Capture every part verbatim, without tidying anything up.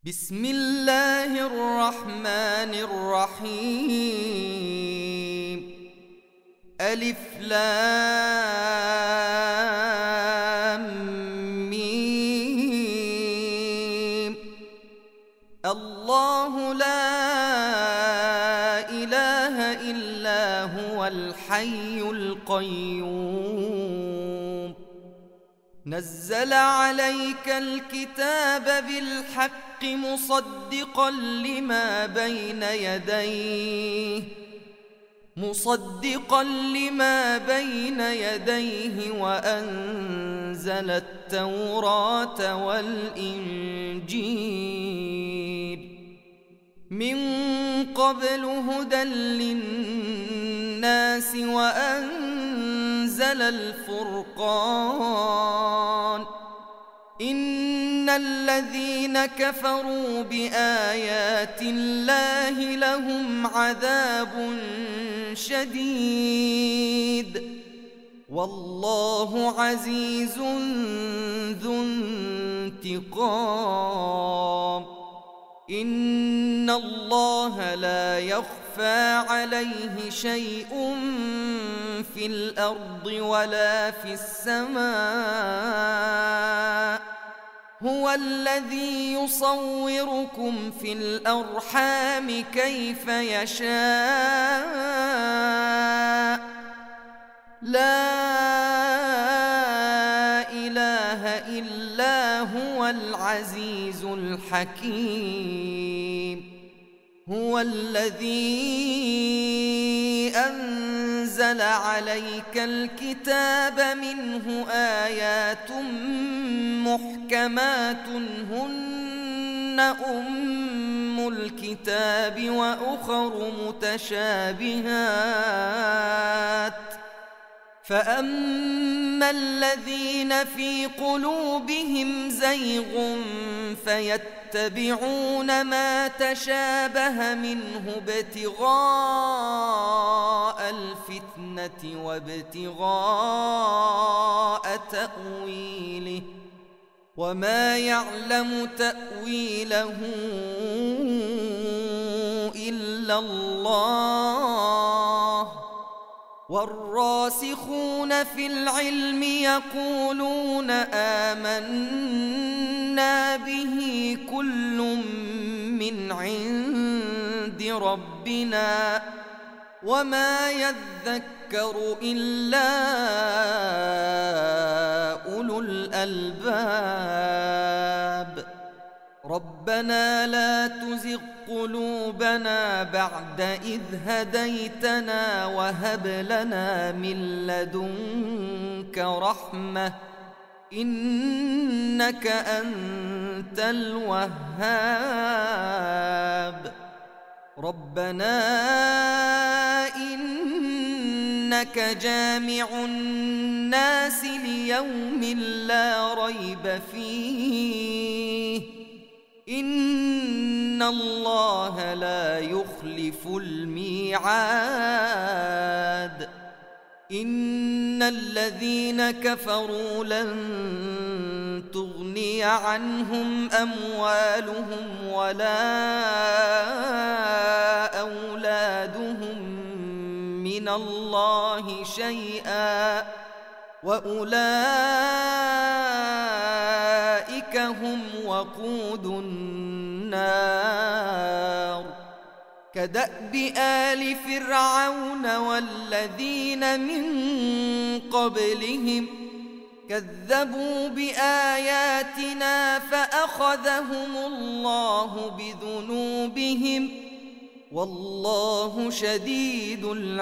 بسم الله الرحمن الرحيم. ألف لام ميم. الله لا إله إلا هو الحي القيوم. نزل عليك الكتاب بالحق مصدقا لما بين يديه مصدقا لما بين يديه وأنزل التوراة والإنجيل من قبل هدى للناس وأنزل الفرقان. إن الذين كفروا بآيات الله لهم عذاب شديد والله عزيز ذو انتقام. إن الله لا يخفى عليه شيء في الأرض ولا في السماء. هو الذي يصوركم في الأرحام كيف يشاء. لا إله إلا هو العزيز الحكيم. هو الذي أنزل عليك الكتاب منه آيات محكمات هن أم الكتاب وأخر متشابهات. فأما الذين في قلوبهم زيغ فيتبعون ما تشابه منه ابتغاء الفتنة وابتغاء تأويله وما يعلم تأويله إلا الله. والراسخون في العلم يقولون آمنا به كل من عند ربنا وما يذكر إلا أولو الألباب. ربنا لا تزغ قلوبنا بعد إذ هديتنا وهب لنا من لدنك رحمة إنك أنت الوهاب. ربنا إنك جامع الناس ليوم لا ريب فيه إن الله لا يخلف الميعاد. إن الذين كفروا لن تغني عنهم أموالهم ولا أولادهم من الله شيئا وأولئك هم وقود النار. كدأب آل فرعون والذين من قبلهم كذبوا بآياتنا فأخذهم الله بذنوبهم والله شديد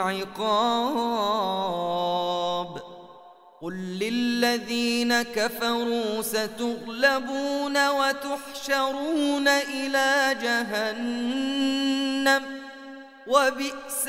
العقاب. قل للذين كفروا ستغلبون وتحشرون إلى جهنم وبئس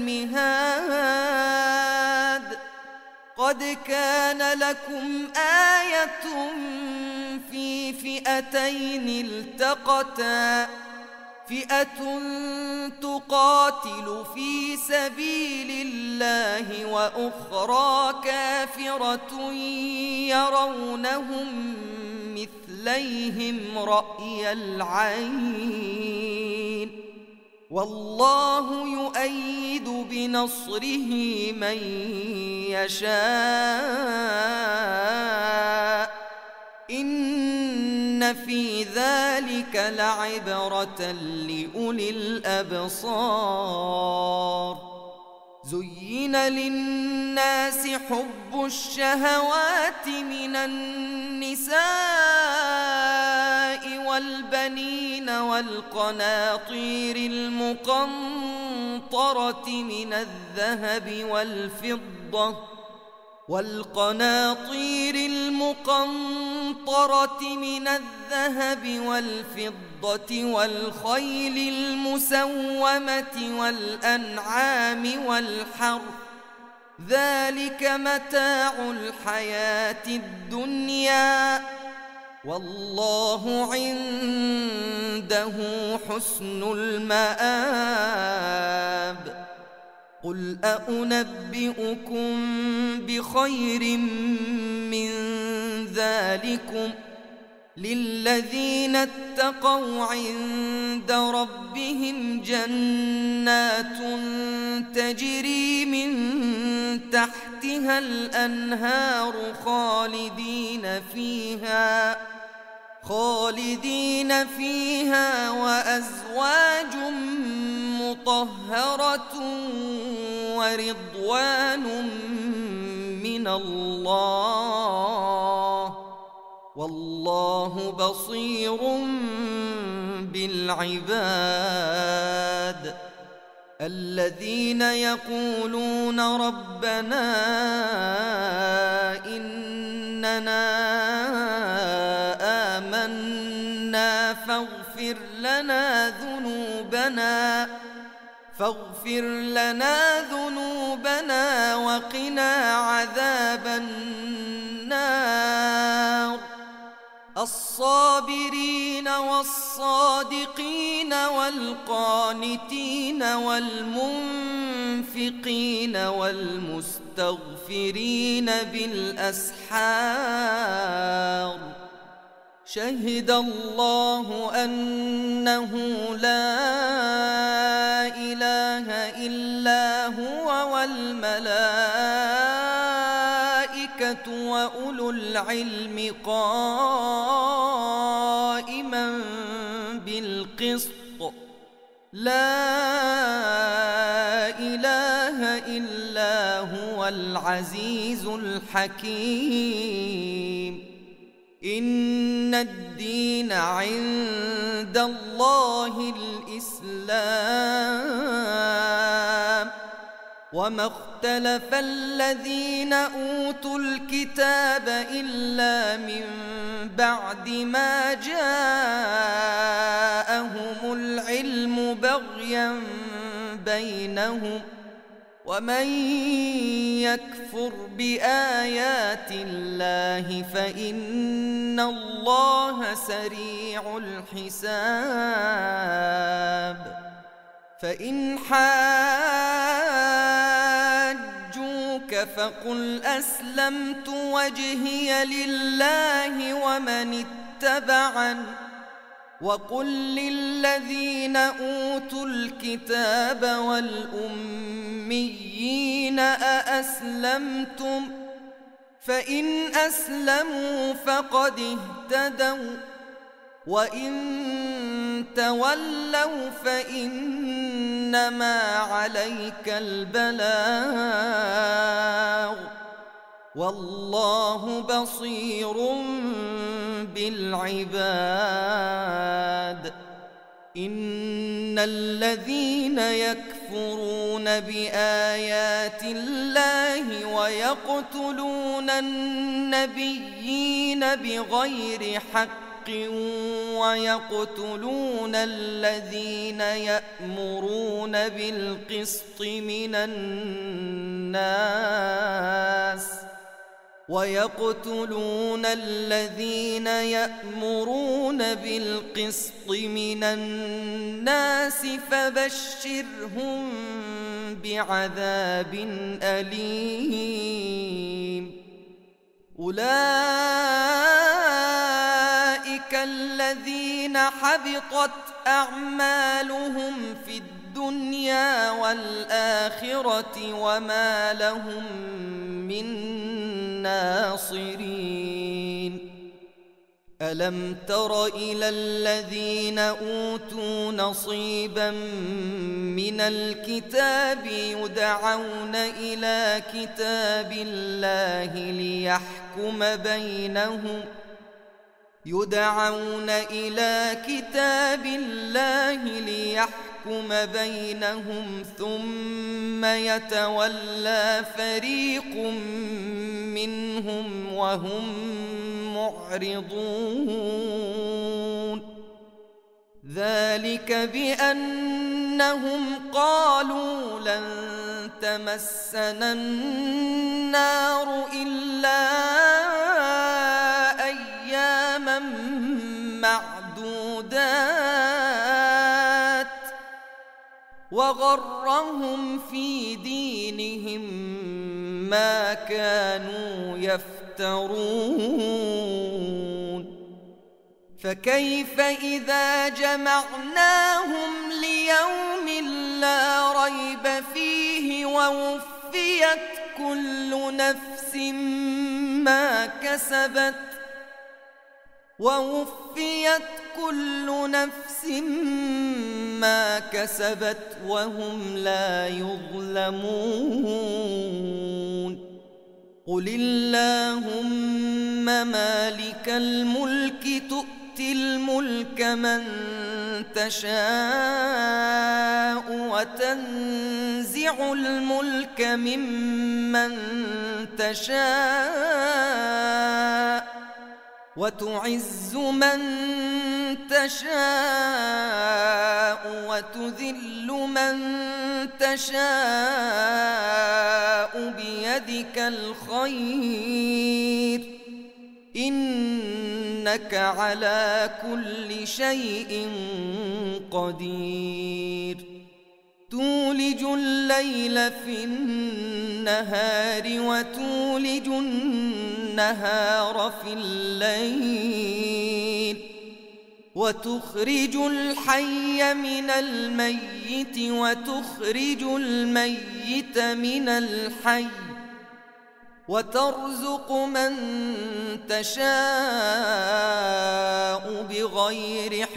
المهاد. قد كان لكم آية في فئتين التقتا فئة تقاتل في سبيل الله وأخرى كافرة يرونهم مثل مثليهم رأي العين والله يؤيد بنصره من يشاء إن في ذلك لعبرة لأولي الأبصار زين للناس حب الشهوات من النساء والبنين والقناطير المقنطرة من الذهب والفضة والقناطير المقنطرة من الذهب والفضة والخيل المسومة والأنعام والحرث ذلك متاع الحياة الدنيا والله عنده حسن المآب قل أأنبئكم بخير من ذلكم للذين اتقوا عند ربهم جنات تجري من تحتها الأنهار خالدين فيها خالدين فيها وأزواج مطهرة ورضوان من الله والله بصير بالعباد الذين يقولون ربنا إننا آمنا فاغفر لنا ذنوبنا فاغفر لنا ذنوبنا وقنا عذاب النار الصابرين والصادقين والقانتين والمنفقين والمستغفرين بالأسحار شهد الله أنه لا إله إلا هو والملائكة وأولو العلم قائما بالقسط لا إله إلا هو العزيز الحكيم إن الدين عند الله الإسلام وما اختلف الذين أوتوا الكتاب إلا من بعد ما جاءهم العلم بغيا بينهم ومن يكفر بآيات الله فإن الله سريع الحساب فإن حاجوك فقل أسلمت وجهي لله ومن اتبعني وقل للذين أوتوا الكتاب والأميين أأسلمتم فإن أسلموا فقد اهتدوا وإن تولوا فإنما عليك البلاغ والله بصير بالعباد إن الذين يكفرون بآيات الله ويقتلون النبيين بغير حق ويقتلون الذين يأمرون بالقسط من الناس ويقتلون الذين يأمرون بالقسط من الناس فبشرهم بعذاب أليم أولئك الذين حبطت أعمالهم في الدنيا والآخرة وما لهم من ناصرين ألم تر إلى الذين أوتوا نصيبا من الكتاب يدعون إلى كتاب الله ليحكم بينهم يدعون إلى كتاب الله ليحكم بينهم ثم يتولى فريق منهم وهم معرضون ذلك بأنهم قالوا لن تمسنا النار إلا أياما معدودات وغرهم في دينهم ما كانوا يفترون فكيف إذا جمعناهم ليوم لا ريب فيه ووفيت كل نفس ما كسبت ووفيت كل نفس ما كسبت وهم لا يظلمون قل اللهم مالك الملك تؤتي الملك من تشاء وتنزع الملك ممن تشاء وتعز من تشاء وتذل من تشاء بيدك الخير إنك على كل شيء قدير تولج الليل في النهار وتولج النهار في الليل وتخرج الحي من الميت وتخرج الميت من الحي وترزق من تشاء بغير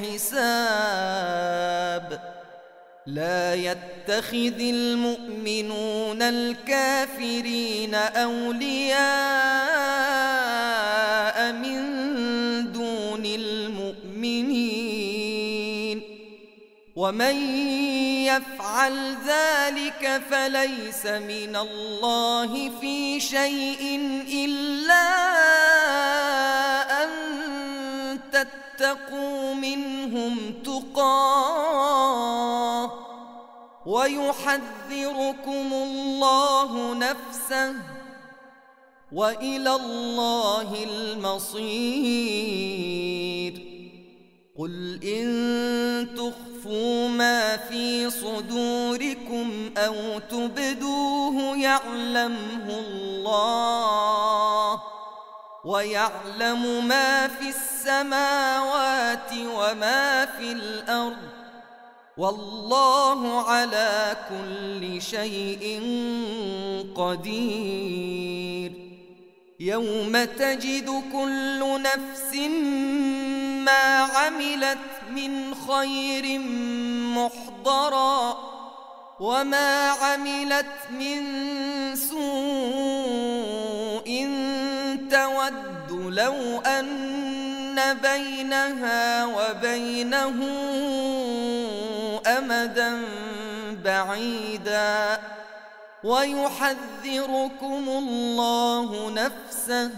حساب لا يتخذ المؤمنون الكافرين أولياء من دون المؤمنين ومن يفعل ذلك فليس من الله في شيء إلا أن تتقوا منهم تقاه ويحذركم الله نفسه وإلى الله المصير قل إن تخفوا ما في صدوركم أو تبدوه يعلمه الله ويعلم ما في السماوات وما في الأرض والله على كل شيء قدير يوم تجد كل نفس ما عملت من خير محضرا وما عملت من سوء تود لو أن بينها وبينه أمدا بعيدا ويحذركم الله نفسه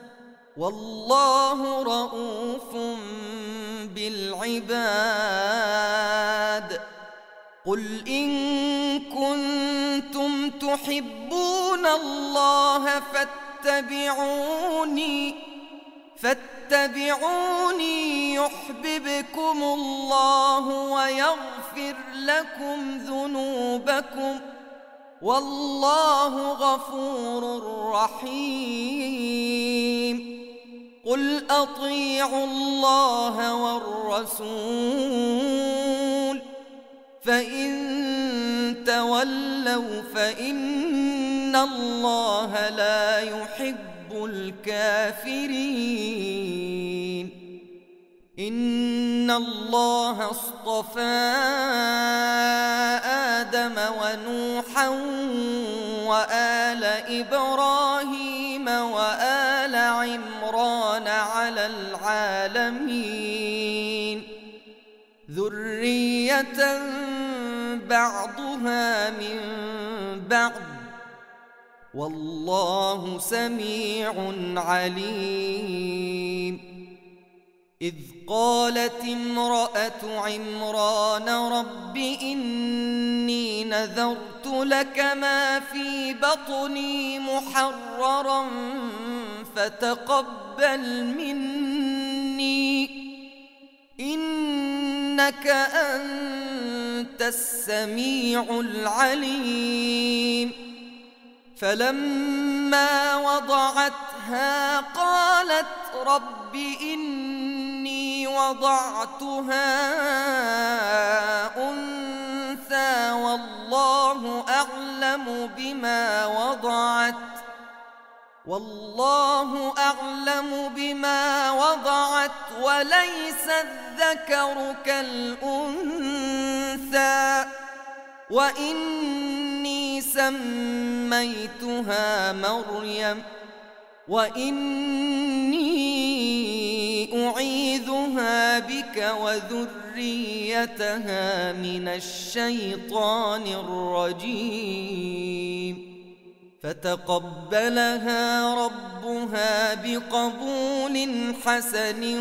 والله رؤوف بالعباد قل إن كنتم تحبون الله فاتبعوني فاتبعوني يحببكم الله ويغفر لكم ذنوبكم والله غفور رحيم قل أطيعوا الله والرسول فإن تولوا فإن الله لا يحب الكافرين إن الله اصطفى آدم ونوحا وآل إبراهيم وآل عمران على العالمين ذرية بعضها من بعض والله سميع عليم إذ قالت امرأة عمران رب إني نذرت لك ما في بطني محررا فتقبل مني إنك أنت السميع العليم فلما وضعتها قالت رب إني وضعتها أنثى والله أعلم بما وضعت والله أعلم بما وضعت وليس الذكر كالأنثى وإني سميتها مريم وإني أعيذها بك وذريتها من الشيطان الرجيم فتقبلها ربها بقبول حسن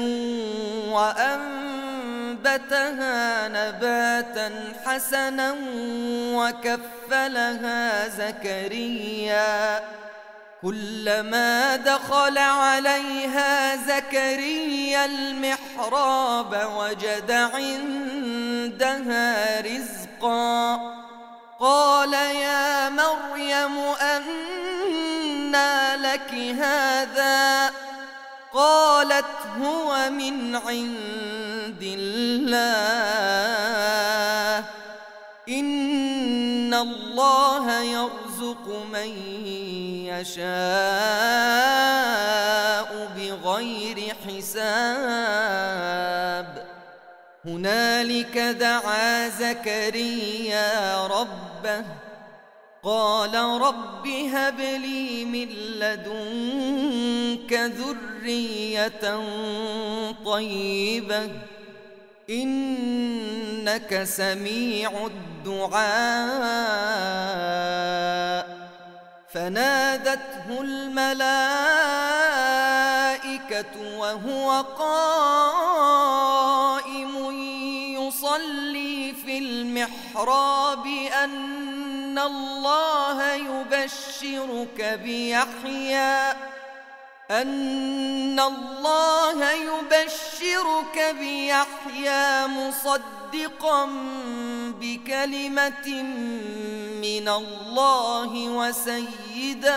وأنبتها نباتا حسنا وكفلها زكريا كلما دخل عليها زكريا المحراب وجد عندها رزقا قال يا مريم أنى لك هذا قالت هو من عند الله إن الله يرزق من يشاء بغير حساب هنالك دعا زكريا ربه قال رب هب لي من لدنك ذرية طيبة إنك سميع الدعاء فنادته الملائكة وهو قائم يصلي في المحراب أن الله يبشرك بيحيى أن الله يبشرك بيحيى مصدقا بكلمة من الله وسيدا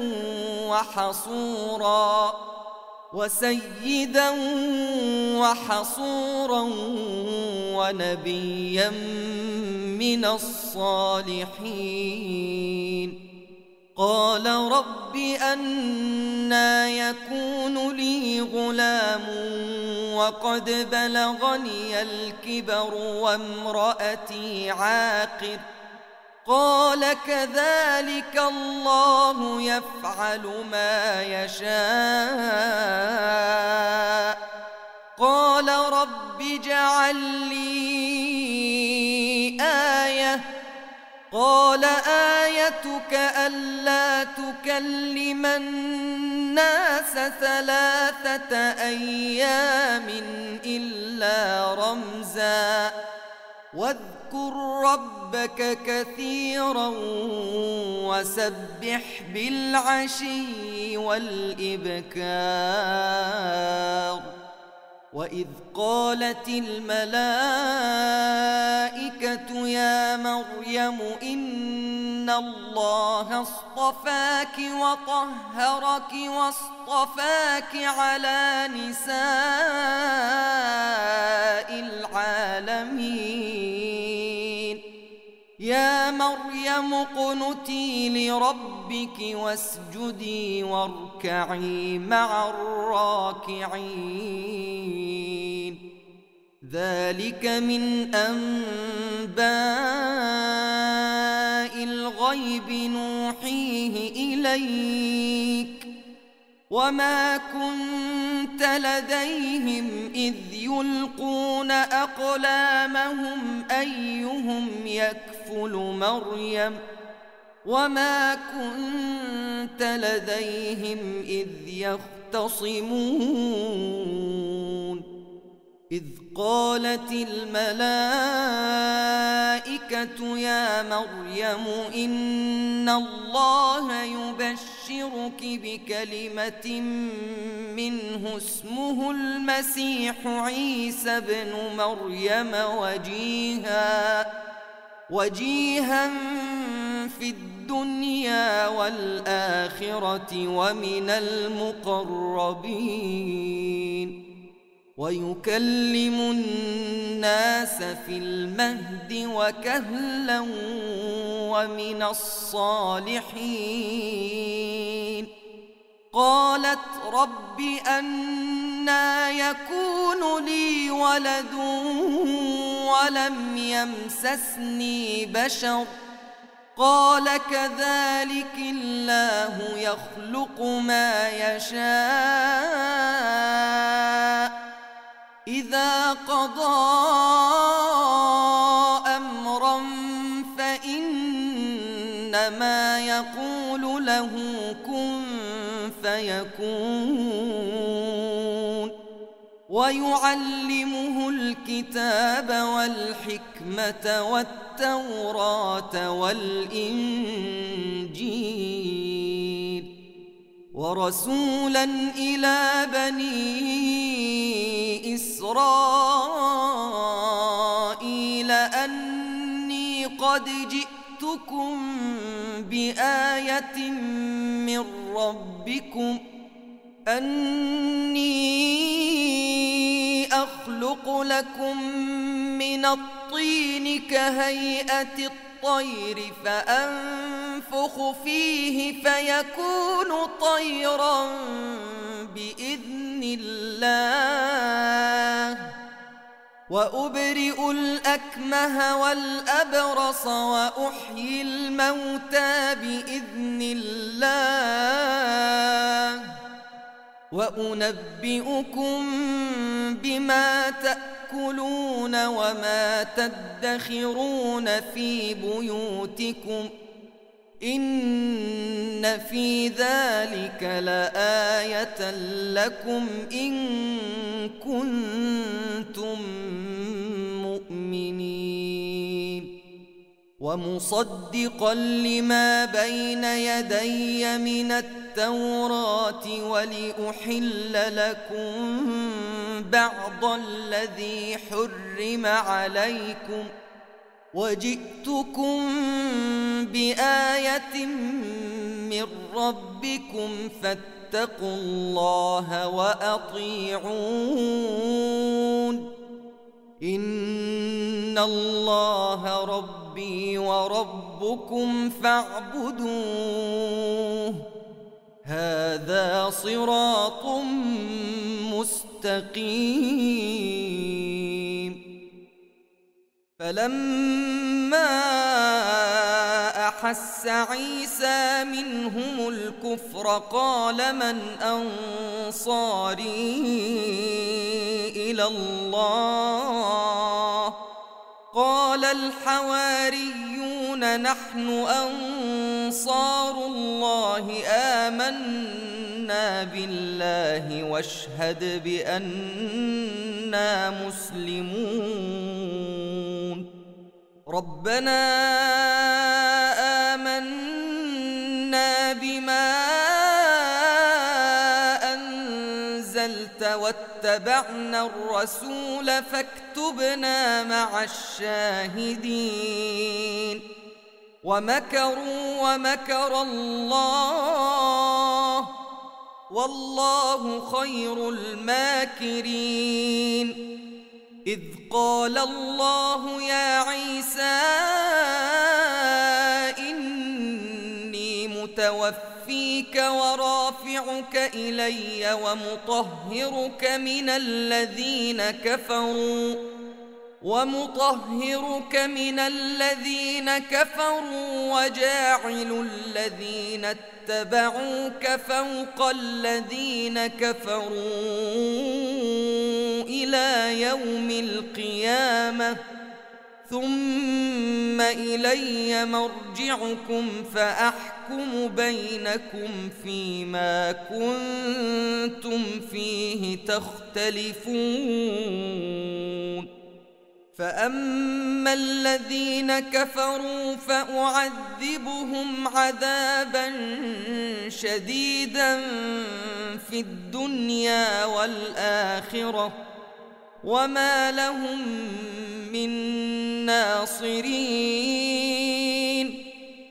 وحصورا وسيدا وحصورا ونبيا من الصالحين قال رب أنى يكون لي غلام وقد بلغني الكبر وامرأتي عاقر قال كذلك الله يفعل ما يشاء قال رب اجعل لي آية قال آيتك ألا تكلم الناس ثلاثة أيام إلا رمزا واذكر ربك كثيرا وسبح بالعشي والإبكار وإذ قالت الملائكة يا مريم إن إن الله اصطفاك وطهرك واصطفاك على نساء العالمين. يا مريم اقنتي لربك واسجدي واركعي مع الراكعين. ذلك من أنباء الغيب نوحيه إليك وما كنت لديهم إذ يلقون أقلامهم أيهم يكفل مريم وما كنت لديهم إذ يختصمون. إذ قالت الملائكة يا مريم إن الله يبشرك بكلمة منه اسمه المسيح عيسى بن مريم وجيها وجيها في الدنيا والآخرة ومن المقربين ويكلم الناس في المهد وكهلا ومن الصالحين. قالت رب أنى يكون لي ولد ولم يمسسني بشر قال كذلك الله يخلق ما يشاء إذا قضى أمرا فإنما يقول له كن فيكون. ويعلمه الكتاب والحكمة والتوراة والإنجيل ورسولا إلى بني إسرائيل أني قد جئتكم بآية من ربكم أني أخلق لكم من الطين كهيئة الطير فأنفخ فيه فيكون طيرا بإذن الله وأبرئ الأكمه والأبرص وأحيي الموتى بإذن الله وأنبئكم بما تأكلون وما تدخرون في بيوتكم إن في ذلك لآية لكم إن كنتم مؤمنين. ومصدقا لما بين يدي من التوراة ولأحل لكم بعض الذي حرم عليكم وجئتكم بآية من ربكم فاتقوا الله وأطيعون. إن الله ربي وربكم فاعبدوه هذا صراط مستقيم. فلما أحس عيسى منهم الكفر قال من أنصاري إلى الله قال الحواريون نحن أنصار الله آمنا بالله واشهد بأننا مسلمون. ربنا آمنا بما أنزلت واتبعنا الرسول فاكتبنا مع الشاهدين. ومكروا ومكر الله والله خير الماكرين. إذ قال الله يا عيسى إني متوفيك ورافعك إلي ومطهرك من الذين كفروا ومطهرك من الذين كفروا وجاعل الذين اتبعوك فوق الذين كفروا إلى يوم القيامة ثم إلي مرجعكم فأحكم بينكم فيما كنتم فيه تختلفون. فأما الذين كفروا فأعذبهم عذابا شديدا في الدنيا والآخرة وما لهم من ناصرين.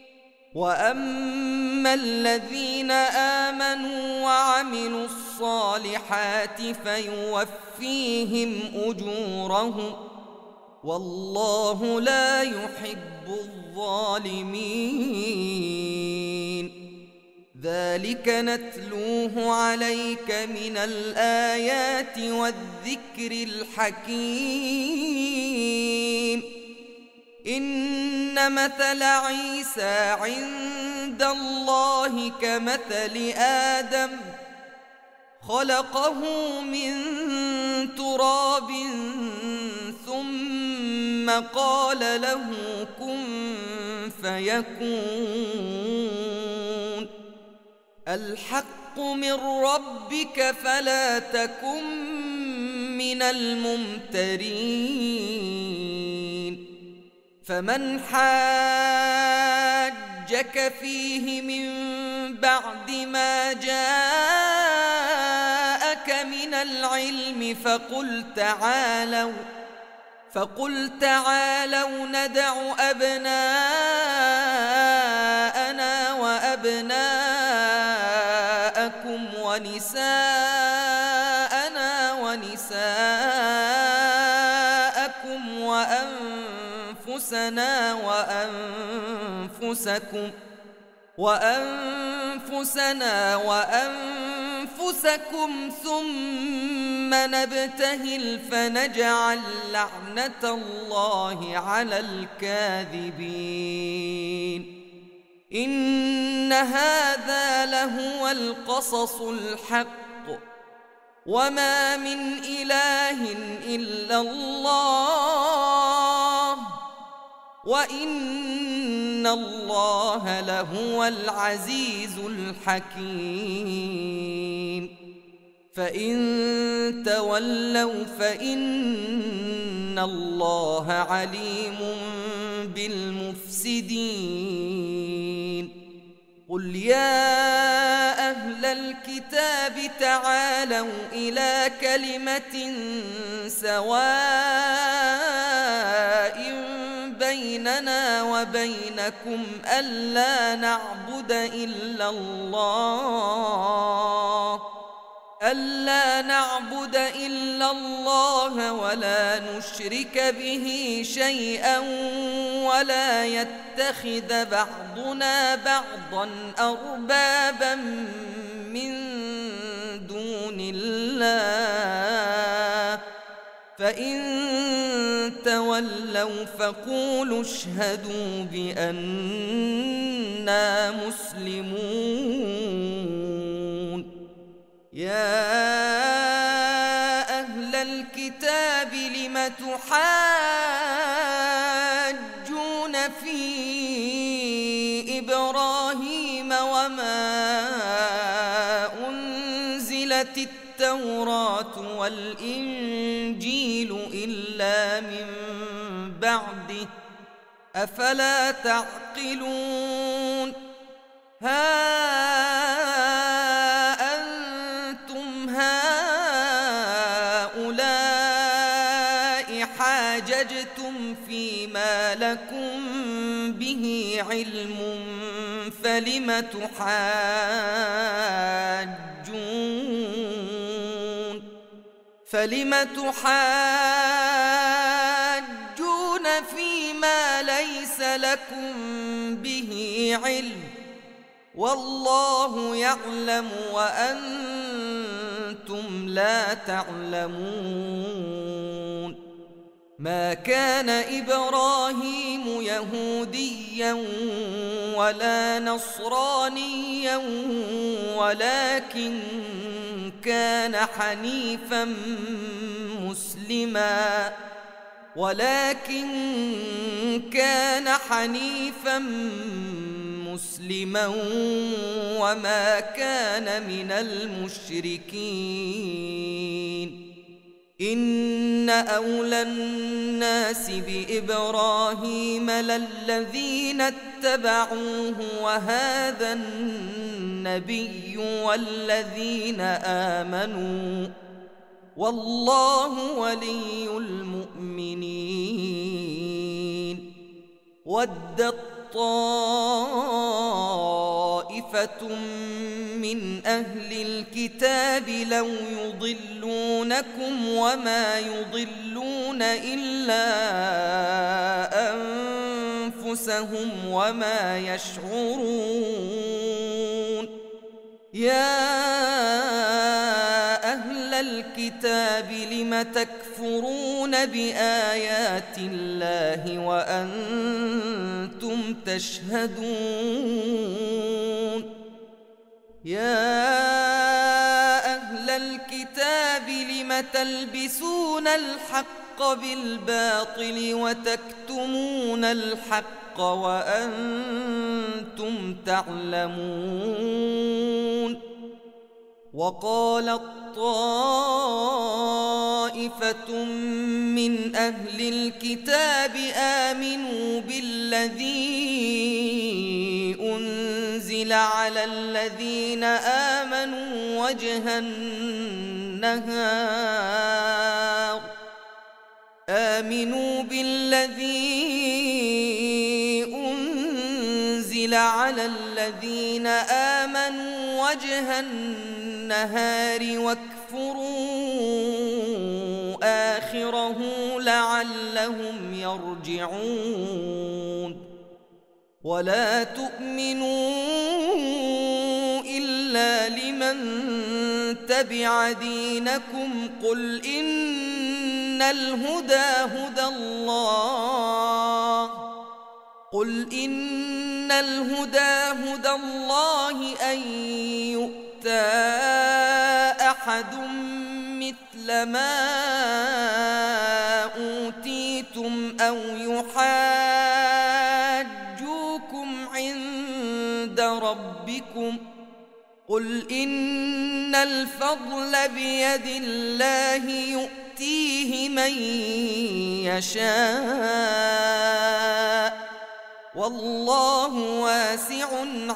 وأما الذين آمنوا وعملوا الصالحات فيوفيهم أجورهم والله لا يحب الظالمين. ذلك نتلوه عليك من الآيات والذكر الحكيم. إن مثل عيسى عند الله كمثل آدم خلقه من تراب ثم قال له كن فيكون. الحق من ربك فلا تكن من الممترين. فمن حاجك فيه من بعد ما جاءك من العلم فقل تعالوا فقل تعالوا ندع أبناءنا وأبناءكم ونساءنا ونساءكم وأنفسنا وأنفسكم وأنفسنا وأنفسكم ثم نبتهل فنجعل لعنة الله على الكاذبين. إن هذا لهو القصص الحق وما من إله إلا الله وإن الله لهو العزيز الحكيم. فإن تولوا فإن الله عليم بالمفسدين. قل يا أهل الكتاب تعالوا إلى كلمة سواء بيننا وبينكم ألا نعبد إلا الله ألا نعبد إلا الله ولا نشرك به شيئا ولا يتخذ بعضنا بعضا أربابا من دون الله فإن تولوا فقولوا اشهدوا بأننا مسلمون. يا أهل الكتاب لم تحاجون في إبراهيم وما أنزلت التوراة والإنجيل إلا من بعده أفلا تعقلون. ها أنتم هؤلاء حاججتم فيما لكم به علم فلم تحاجون فلم تحاجون فيما ليس لكم به علم والله يعلم وأنتم لا تعلمون ما كان إبراهيم يهوديا ولا نصرانيا ولكن كان حنيفا مسلما ولكن كان حنيفا مسلما وما كان من المشركين إن أولى الناس بإبراهيم للذين اتبعوه وهذا النبي والذين آمنوا والله ولي المؤمنين ودت طائفة من أهل الكتاب لو يضلونكم وما يضلون إلا أنفسهم وما يشعرون يا أهل الكتاب لم تكفرون بآيات الله وأنتم تشهدون يا أهل الكتاب لم تلبسون الحق بالباطل وتكتمون الحق وأنتم تعلمون وقالت طائفة من أهل الكتاب آمنوا بالذي أنزل على الذين آمنوا وجه النهار آمنوا بالذي أنزل على الذين آمنوا وجه النهار واكفروا آخره لعلهم يرجعون ولا تؤمنوا إلا لمن تبع دينكم قل إن الهدى هدى الله قل إن الهدى هدى الله أن يؤتى أحد مثل ما أوتيتم أو يحاجوكم عند ربكم قل إن الفضل بيد الله يؤتيه من يشاء والله واسع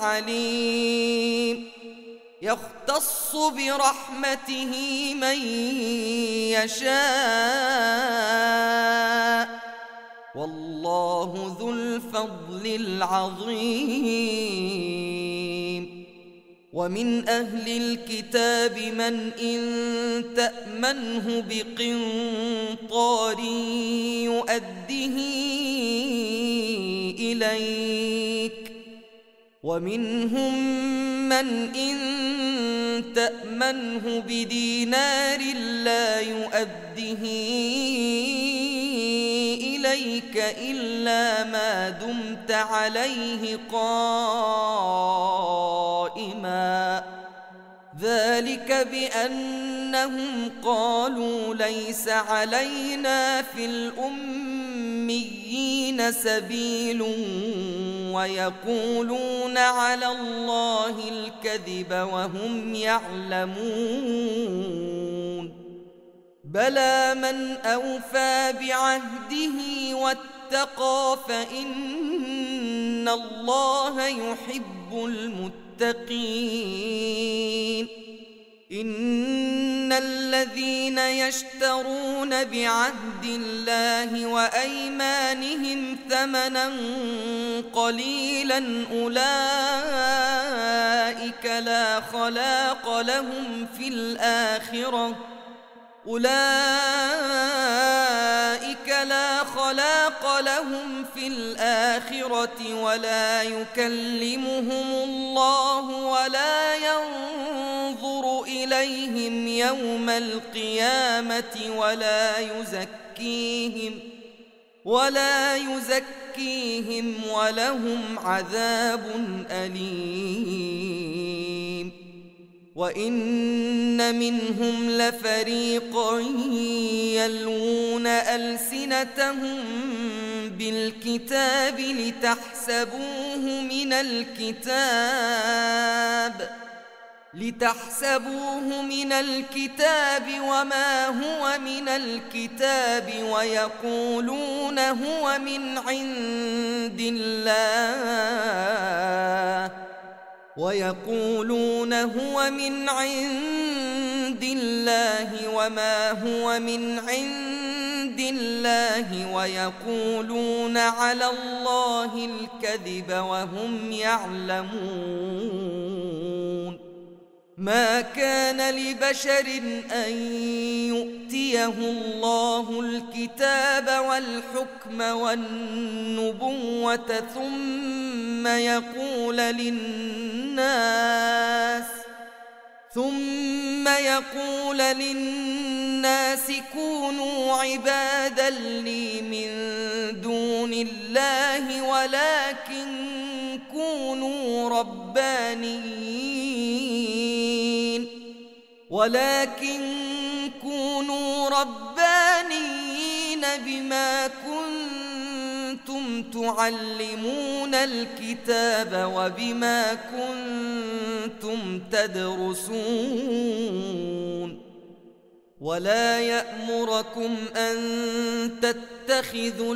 عليم يختص برحمته من يشاء والله ذو الفضل العظيم ومن أهل الكتاب من إن تأمنه بقنطار يؤده إليك ومنهم من إن تأمنه بدينار لا يؤده إليك إلا ما دمت عليه قائما ذلك بأنهم قالوا ليس علينا في الأميين سبيل ويقولون على الله الكذب وهم يعلمون بلى من أوفى بعهده واتقى فإن الله يحب المتقين إن الذين يشترون بعهد الله وأيمانهم ثمنا قليلا أولئك لا خلاق لهم في الآخرة أولئك لا خلاق لهم في الآخرة ولا يكلمهم الله ولا ينظر إليهم يوم القيامة ولا يزكيهم ولا يزكيهم ولهم عذاب أليم وإن منهم لفريقا يلوون ألسنتهم بالكتاب لتحسبوه من الكتاب لتحسبوه من الكتاب وما هو من الكتاب ويقولون هو من عند الله ويقولون هو من عند الله وما هو من عند الله ويقولون على الله الكذب وهم يعلمون ما كان لبشر أن يؤتيه الله الكتاب والحكم والنبوة ثم يقول للناس ثم يقول للناس كونوا عبادا لي من دون الله ولكن كونوا ربانيين ولكن كونوا ربانيين بما كنتم تعلمون الكتاب وبما كنتم تدرسون ولا يأمركم أن تتخذوا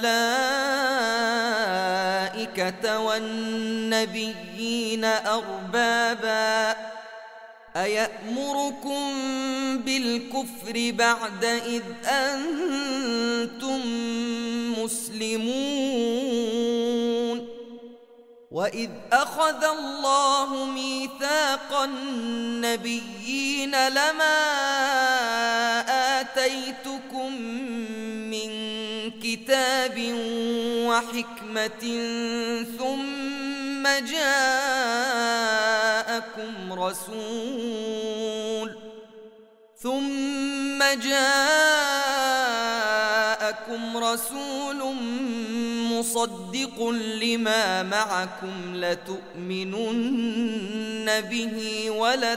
الملائكة والنبيين أربابا أيأمركم بالكفر بعد إذ أنتم مسلمون وإذ أخذ الله ميثاق النبيين لما آتيتكم من كتاب وحكمة ثم جاءكم رسول ثم جاءكم رسول مصدق لما معكم لتؤمنن به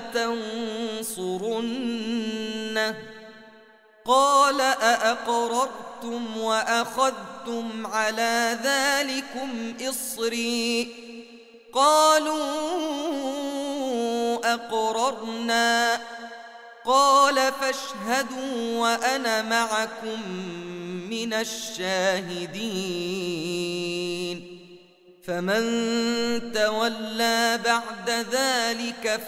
ولتنصرنه قال أأقررتم وأخذتم على ذلكم إصري قالوا أقررنا قال فاشهدوا وأنا معكم من الشاهدين فمن تولى بعد ذلك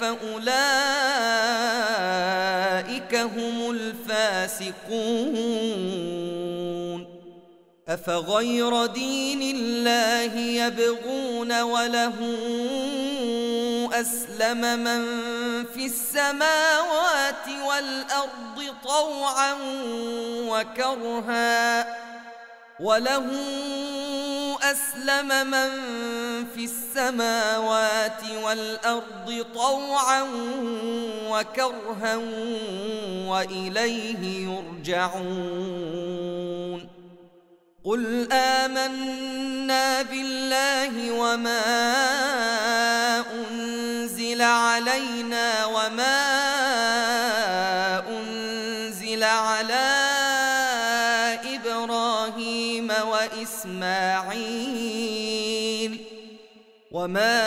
فأولئك هم الفاسقون أفغير دين الله يبغون وله أسلم من في السماوات والأرض طوعا وكرها وله أسلم من في السماوات والأرض طوعا وكرها وإليه يرجعون قل آمنا بالله وما أنزل علينا وما أنزل على إبراهيم وإسماعيل وما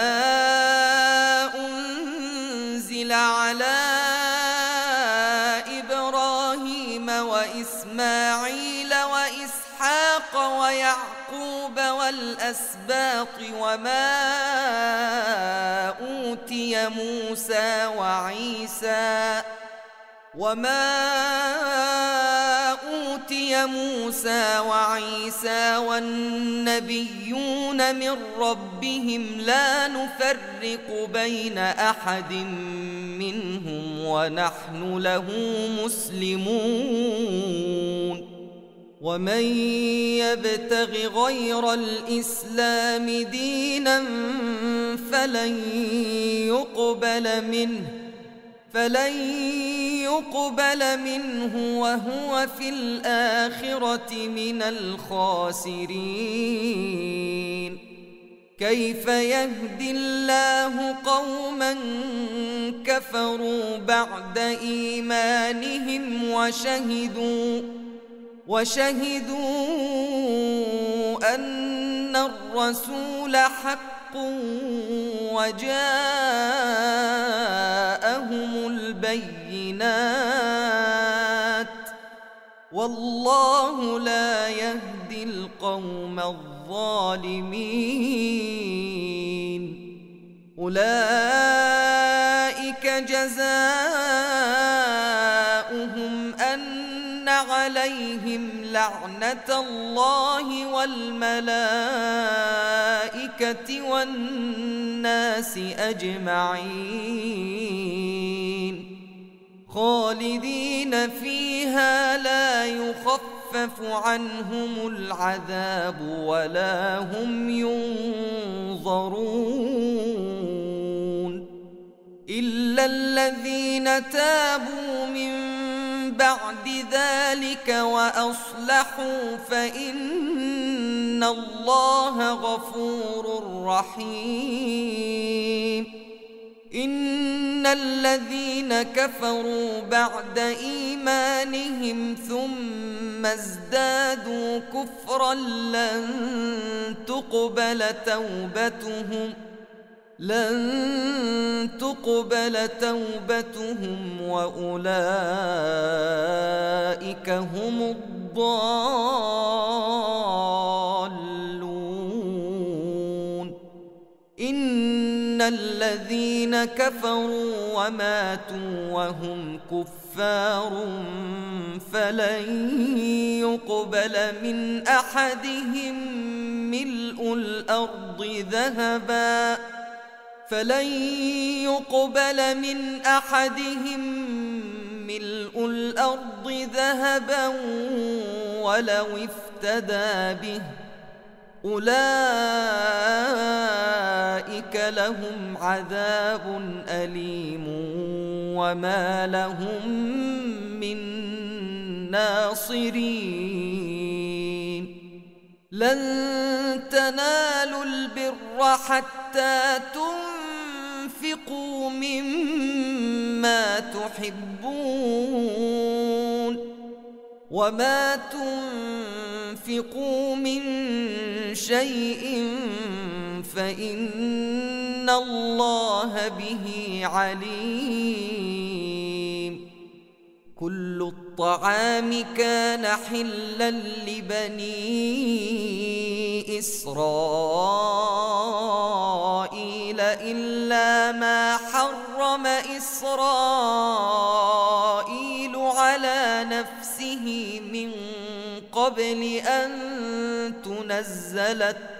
أنزل على إبراهيم وإسماعيل وإسماعيل وإسحاق ويعقوب والأسباط وما أوتي موسى وعيسى وما أوتي موسى وعيسى والنبيون من ربهم لا نفرق بين أحد منهم ونحن له مسلمون ومن يبتغ غير الإسلام دينا فلن يقبل منه فلن يقبل منه وهو في الآخرة من الخاسرين. كيف يهدي الله قوما كفروا بعد إيمانهم وشهدوا وشهدوا أن الرسول حق وجاءهم البينات والله لا يهدي القوم الظالمين. أولئك جزاؤهم أن عليهم لعنة الله والملائكة والناس أجمعين خالدين فيها لا يخفف عنهم العذاب ولا هم ينظرون إلا الذين تابوا من بعد ذلك وأصلحوا فإن الله غفور رحيم. إن الذين كفروا بعد إيمانهم ثم ازدادوا كفرا لن تقبل توبتهم لن تقبل توبتهم وأولئك هم الضالون. إن الذين كفروا وماتوا وهم كفار فلن يقبل من أحدهم ملء الأرض ذهبا فلن يقبل من أحدهم ملء الأرض ذهبا ولو افتدى به أولئك لهم عذاب أليم وما لهم من ناصرين. لن تنالوا البر حتى تنفقوا مما تحبون وما تنفقوا من شيء فإن الله به عليم. كل الطعام كان حلا لبني إسرائيل إلا ما حرم إسرائيل على نفسه من قبل أن تنزل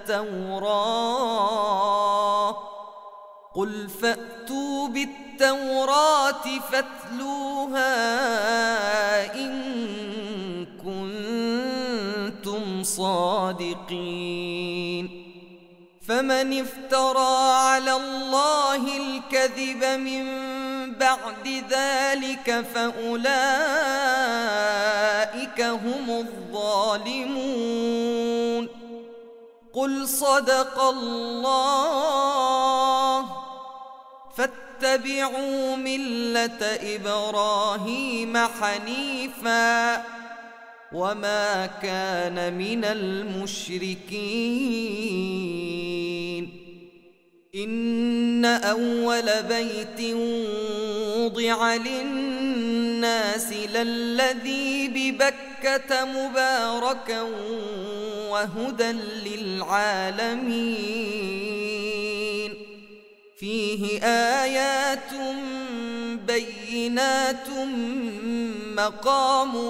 التوراة قل فأتوا بالتوراة فاتلوها إن كنتم صادقين. فمن افترى على الله الكذب من بعد ذلك فأولئك هم الظالمون. قل صدق الله فاتبعوا ملة إبراهيم حنيفا وما كان من المشركين. إن أول بيت وضع للناس للذي ببكة ببكة مباركا وهدى للعالمين فيه آيات بينات مقام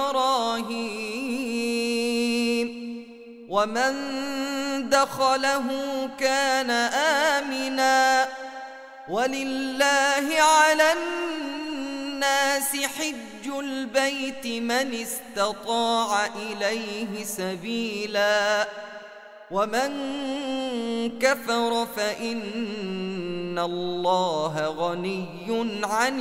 إبراهيم ومن دخله كان آمنا ولله على الناس حج البيت من استطاع إليه سبيلا ومن كفر فإن الله غني عن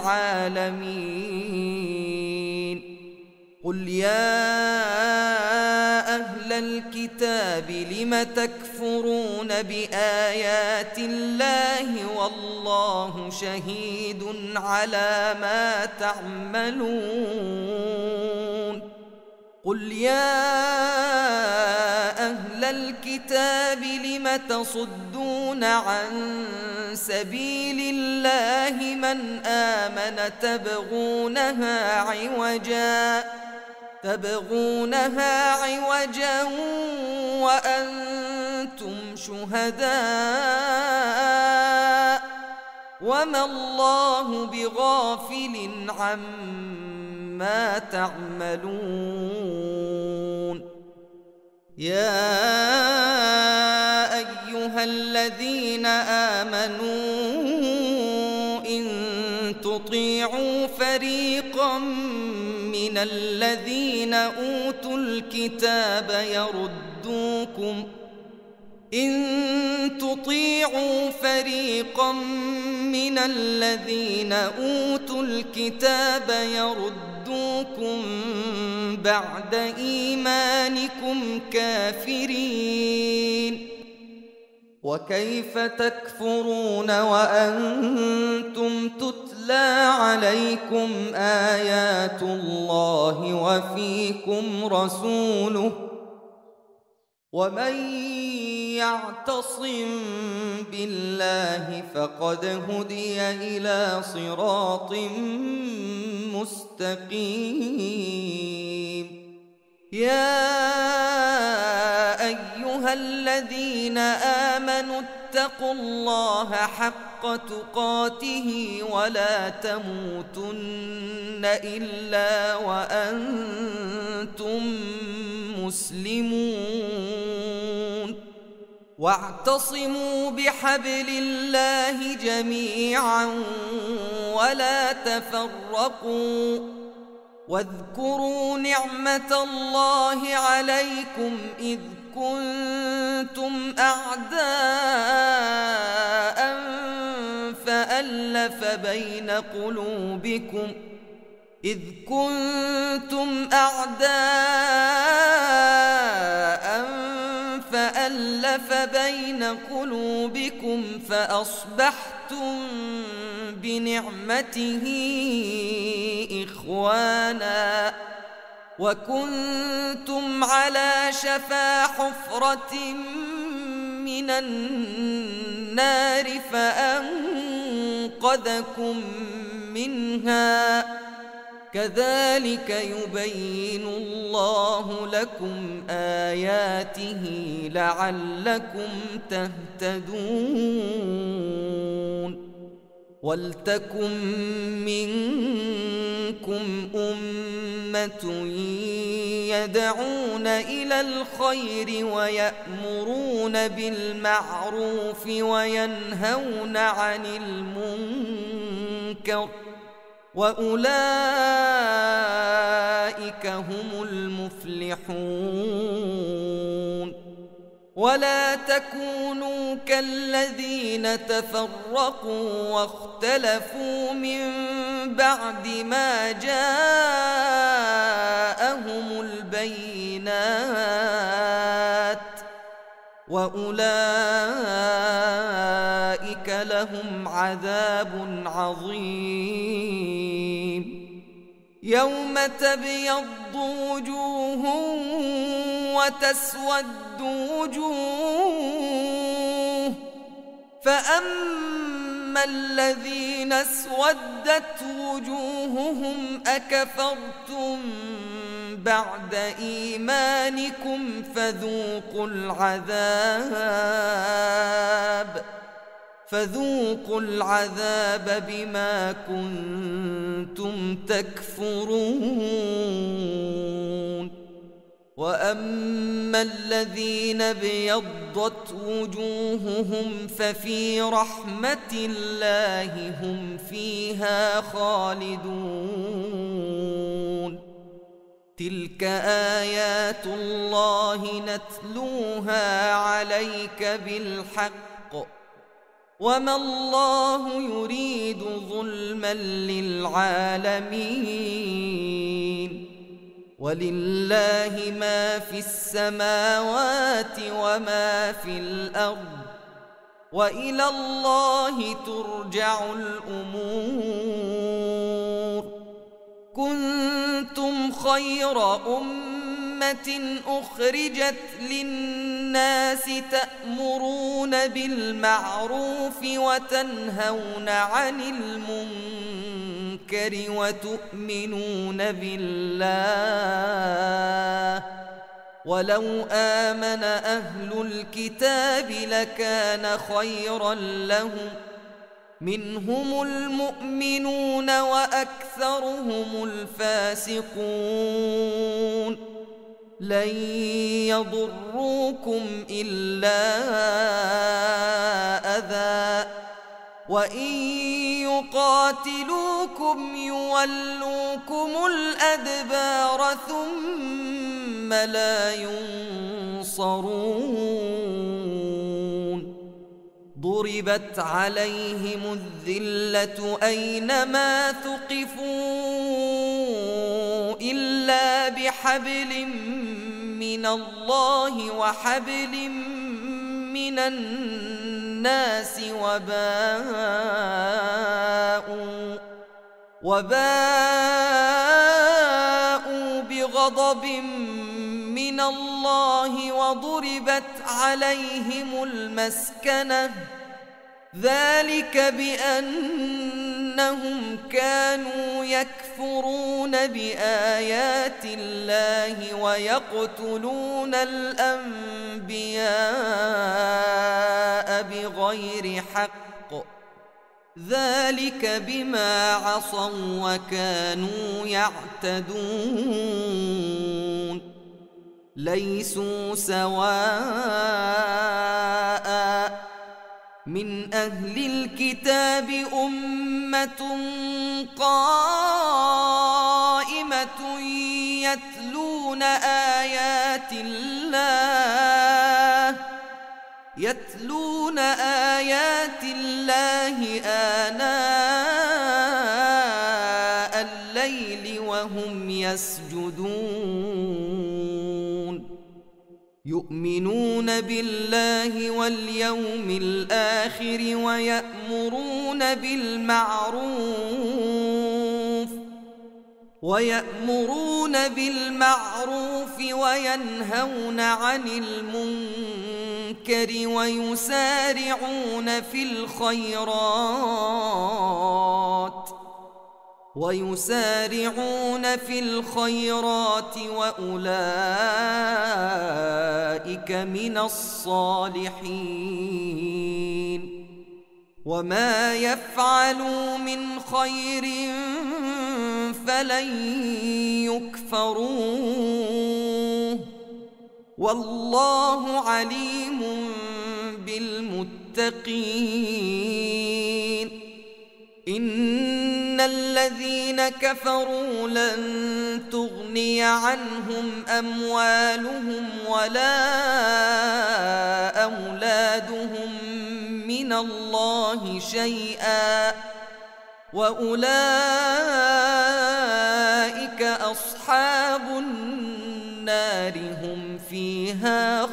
العالمين قل يا أهل الكتاب لم تكفرون بآيات الله والله شهيد على ما تعملون قل يا أهل الكتاب لم تصدون عن سبيل الله من آمن تبغونها عوجا تبغونها عوجا وأنتم شهداء وما الله بغافل عما تعملون يا أيها الذين آمنوا إن تطيعوا فريقا من الذين أوتوا الكتاب يردوكم إن تطيعوا فريقا من الذين أوتوا الكتاب يردوكم بعد إيمانكم كافرين وكيف تكفرون وأنتم تتلى عليكم آيات الله وفيكم رسوله ومن يعتصم بالله فقد هدي إلى صراط مستقيم يا أيها الذين آمنوا اتقوا الله حق تقاته ولا تموتن إلا وأنتم مسلمون واعتصموا بحبل الله جميعا ولا تفرقوا واذكروا نعمة الله عليكم إذ كنتم أعداء فألف بين قلوبكم إذ كنتم أعداء فألف بين قلوبكم فأصبحتم بنعمته إخوانا وكنتم على شفا حفرة من النار فأنقذكم منها كذلك يبين الله لكم آياته لعلكم تهتدون ولتكن منكم أمة يدعون إلى الخير ويأمرون بالمعروف وينهون عن المنكر وأولئك هم المفلحون ولا تكونوا كالذين تفرقوا واختلفوا من بعد ما جاءهم البينات وأولئك لهم عذاب عظيم يوم تبيض وجوه وتسود وجوه فأما الذين اسودت وجوههم أكفرتم بعد إيمانكم فذوقوا العذاب فذوقوا العذاب بما كنتم تكفرون. وأما الذين ابيضت وجوههم ففي رحمة الله هم فيها خالدون. تلك آيات الله نتلوها عليك بالحق وما الله يريد ظلما للعالمين. ولله ما في السماوات وما في الأرض وإلى الله ترجع الأمور. كنتم خير أمة أخرجت للناس تأمرون بالمعروف وتنهون عن المنكر وتؤمنون بالله. ولو آمن أهل الكتاب لكان خيرا لهم منهم المؤمنون وأكثرهم الفاسقون. لن يضروكم إلا أذى وإن يقاتلوكم يولوكم الأدبار ثم لا ينصرون. ضربت عليهم الذلة أينما ثقفوا إلا بحبل من الله وحبل من الناس وباءوا وباءوا بغضب من الله وضربت عليهم المسكنة ذلك بأنهم كانوا يكفرون بآيات الله ويقتلون الأنبياء بغير حق ذلك بما عصوا وكانوا يعتدون. ليسوا سواء من أهل الكتاب أمة قائمة يتلون آيات الله يتلون آيات الله آناء الليل وهم يسجدون. يؤمنون بالله واليوم الآخر ويأمرون بالمعروف ويأمرون بالمعروف وينهون عن المنكر ويسارعون في الخيرات ويسارعون في الخيرات وأولئك من الصالحين. وما يفعلوا من خير فلن يكفروه والله عليم بالمتقين. إن الذين كفروا لن تغني عنهم أموالهم ولا أولادهم من الله شيئا وأولئك أصحاب النار هم فيها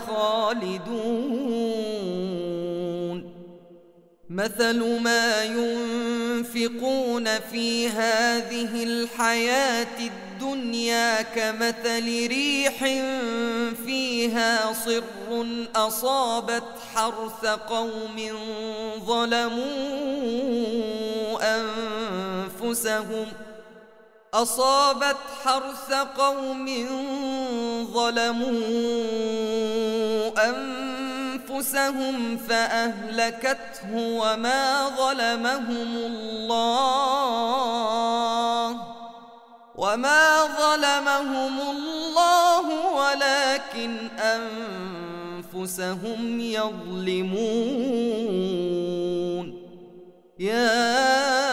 خالدون. مثل ما ينفقون في هذه الحياة الدنيا كمثل ريح فيها صر أصابت حرث قوم ظلموا أنفسهم أصابت حرث قوم ظلموا أنفسهم فأهلكته وما ظلمهم الله وما ظلمهم الله ولكن أنفسهم يظلمون. يا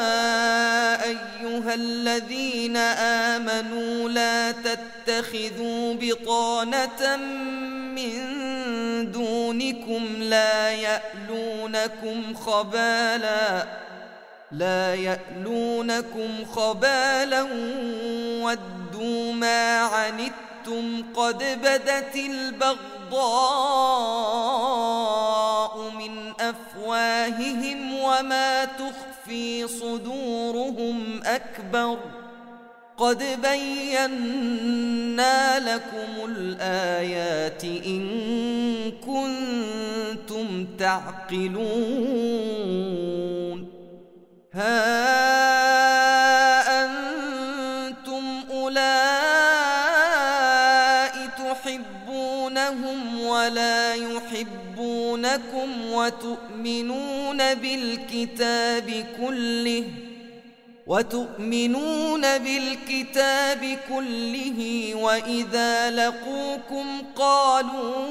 أيها الذين آمنوا لا تتخذوا بطانة من دونكم لا يألونكم خبالا لا يألونكم خبالا ودوا ما عنتم قد بدت البغضاء من أفواههم وما تخفي صدورهم أكبر قد بينا لكم الآيات إن كنتم تعقلون. ها أنتم أولئك تحبونهم ولا يحبونكم وتؤمنون بالكتاب كله وتؤمنون بالكتاب كله وإذا لقوكم قالوا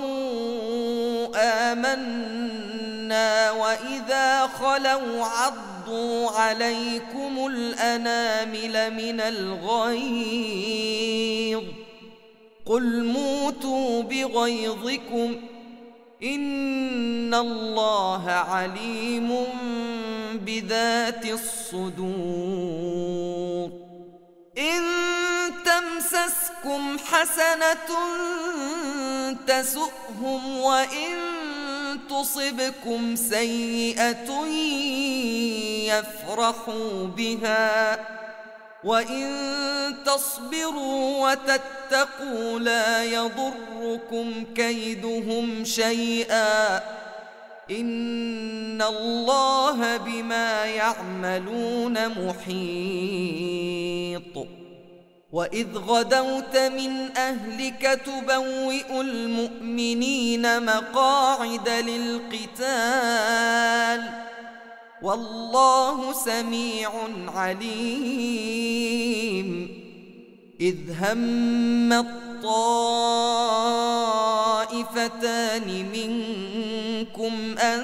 آمنا وإذا خلوا عضوا عليكم الأنامل من الغيظ قل موتوا بغيظكم إن الله عليم بذات الصدور. إن تمسسكم حسنة تسؤهم وإن تصبكم سيئة يفرحوا بها وإن تصبروا وتتقوا لا يضركم كيدهم شيئا إن الله بما يعملون محيط. وإذ غدوت من أهلك تبوئ المؤمنين مقاعد للقتال والله سميع عليم. إذ هم الطائفتان منكم أن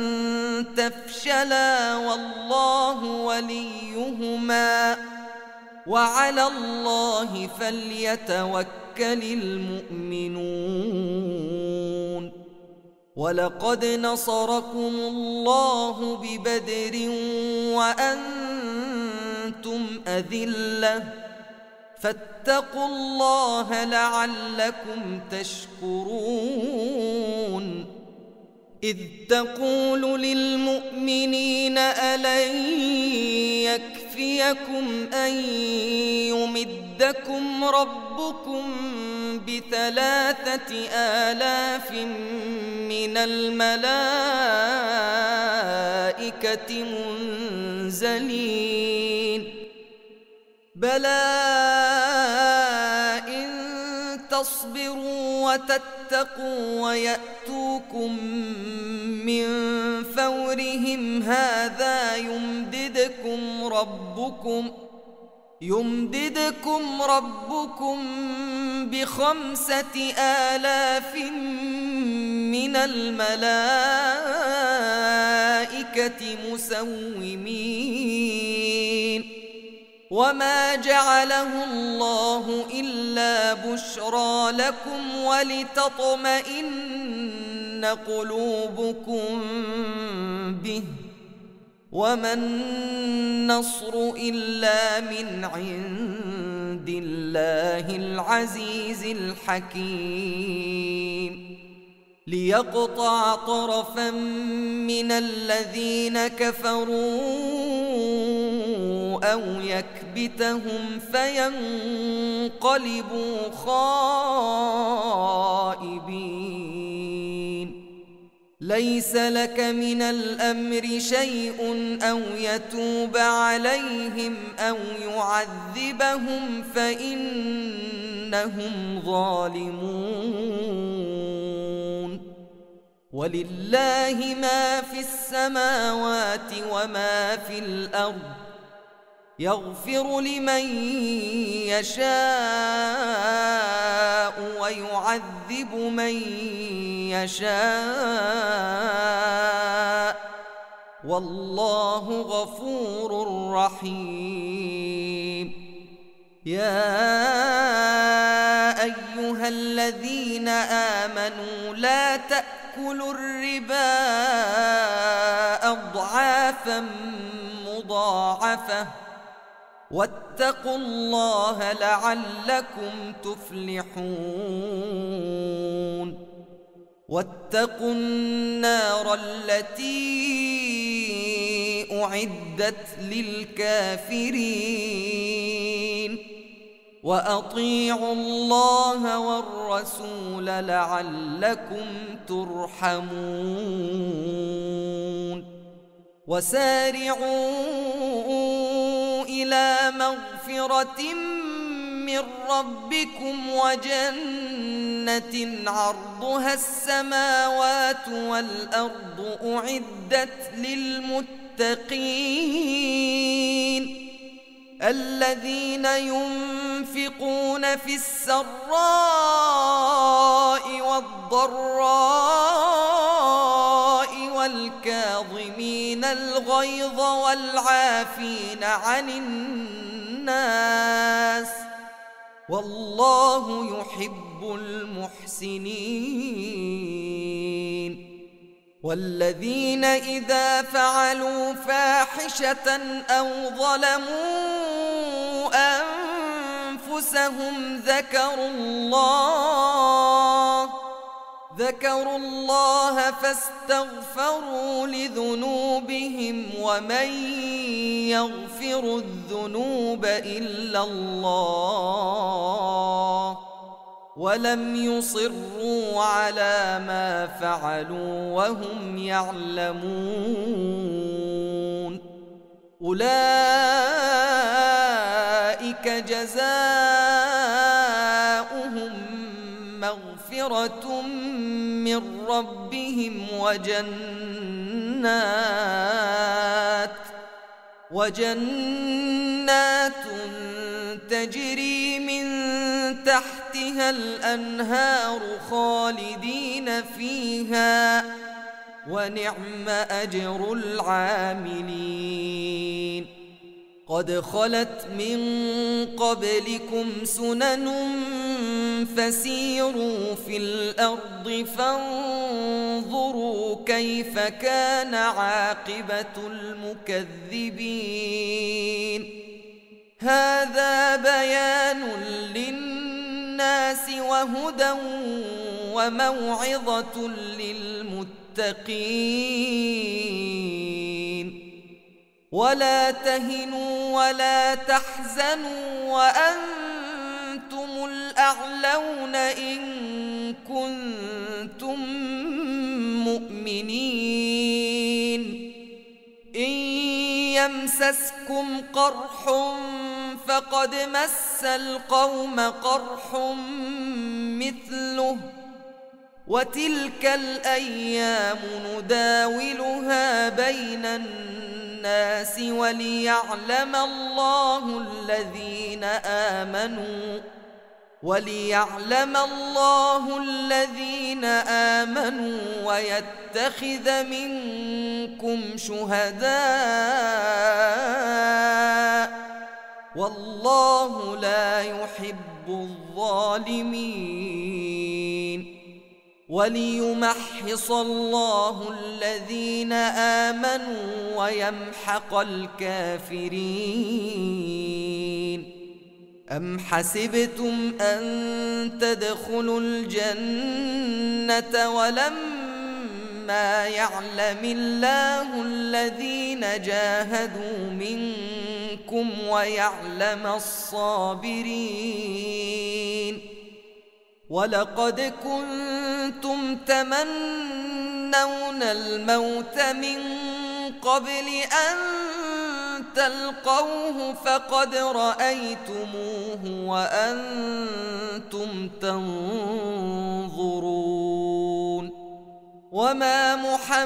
تفشلا والله وليهما وعلى الله فليتوكل المؤمنون. ولقد نصركم الله ببدر وأنتم أذلة فاتقوا الله لعلكم تشكرون. إذ تقول للمؤمنين ألن يكفيكم أن يمدكم ربكم بثلاثة آلاف من الملائكة منزلين بلى إن تصبروا وتتقوا ويأتوكم من فورهم هذا يمددكم ربكم يمددكم ربكم بخمسة آلاف من الملائكة مسومين وما جعله الله إلا بشرى لكم ولتطمئن قلوبكم به وما النصر إلا من عند الله العزيز الحكيم ليقطع طرفا من الذين كفروا أو يكبتهم فينقلبوا خائبين ليس لك من الأمر شيء أو يتوب عليهم أو يعذبهم فإنهم ظالمون ولله ما في السماوات وما في الأرض يغفر لمن يشاء ويعذب من يشاء والله غفور رحيم يا أيها الذين آمنوا لا تأكلوا الربا أضعافا مضاعفة واتقوا الله لعلكم تفلحون واتقوا النار التي أعدت للكافرين وأطيعوا الله والرسول لعلكم ترحمون وسارعوا إلى مغفرة من ربكم وجنة عرضها السماوات والأرض أعدت للمتقين الذين ينفقون في السراء والضراء والكاظمين الغيظ والعافين عن الناس والله يحب المحسنين والذين إذا فعلوا فاحشة أو ظلموا أنفسهم ذكروا الله ذكروا الله فاستغفروا لذنوبهم ومن يغفر الذنوب إلا الله ولم يصروا على ما فعلوا وهم يعلمون أولئك جزاؤهم مغفرة من ربهم وجنات وجنات تجري من تحتها الأنهار خالدين فيها ونعم أجر العاملين قد خلت من قبلكم سنن فسيروا في الأرض فانظروا كيف كان عاقبة المكذبين هذا بيان للناس وهدى وموعظة للمتقين ولا تهنوا ولا تحزنوا وأنتم الأعلون إن كنتم مؤمنين إن يمسسكم قرح فقد مس القوم قرح مثله وتلك الأيام نداولها بين الناس وليعلم الله الذين آمنوا وليعلم الله الذين آمنوا ويتخذ منكم شهداء والله لا يحب الظالمين وليمحص الله الذين آمنوا ويمحق الكافرين أم حسبتم أن تدخلوا الجنة ولما يعلم الله الذين جاهدوا منكم ويعلم الصابرين ولقد كنتم تمنون الموت من قبل أن تلقوه فقد رأيتموه وأنتم تنظرون وما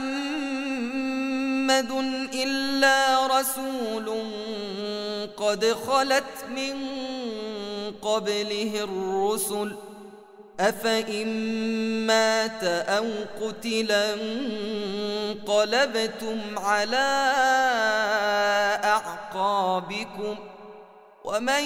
محمد إلا رسول قد خلت من قبله الرسل أفإن مات أو قتلا انقلبتم على أعقابكم ومن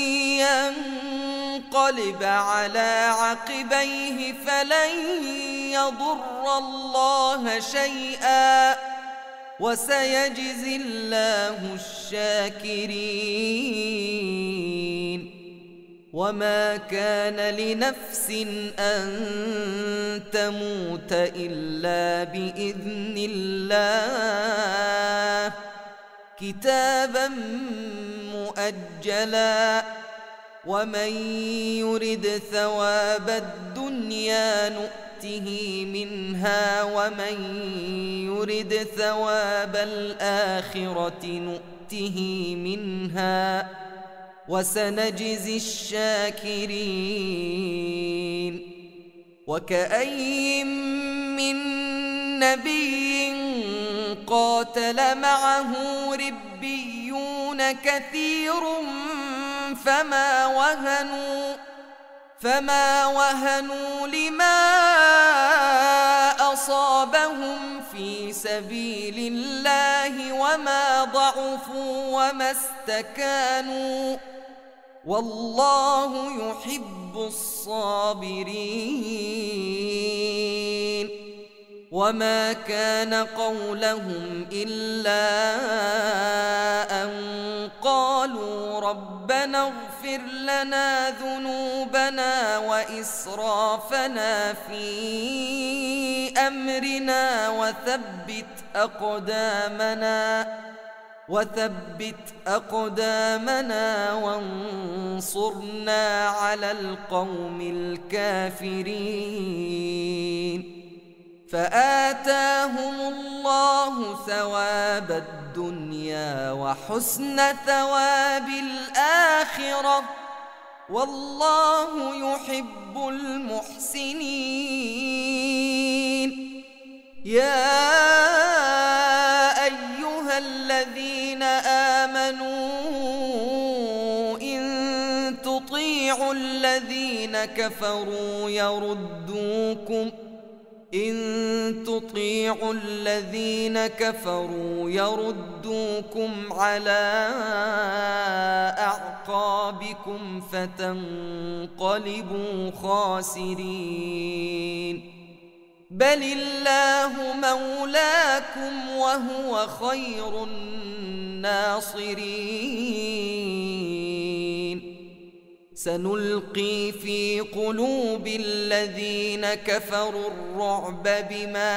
ينقلب على عقبيه فلن يضر الله شيئا وسيجزي الله الشاكرين وما كان لنفس أن تموت إلا بإذن الله كتابا مؤجلا ومن يرد ثواب الدنيا نؤته منها ومن يرد ثواب الآخرة نؤته منها وسنجزي الشاكرين وكأين من نبي قاتل معه ربيون كثير فما وهنوا فما وهنوا لما أصابهم في سبيل الله وما ضعفوا وما استكانوا والله يحب الصابرين وما كان قولهم إلا أن قالوا ربنا اغفر لنا ذنوبنا وإسرافنا في أمرنا وثبت أقدامنا وثبت أقدامنا وانصرنا على القوم الكافرين فآتاهم الله ثواب الدنيا وحسن ثواب الآخرة والله يحب المحسنين يا أيها الذين آمنوا إن تطيعوا الذين كفروا يردوكم إن تطيعوا الذين كفروا يردوكم على أعقابكم فتنقلبوا خاسرين بل الله مولاكم وهو خير الناصرين سنلقي في قلوب الذين كفروا الرعب بما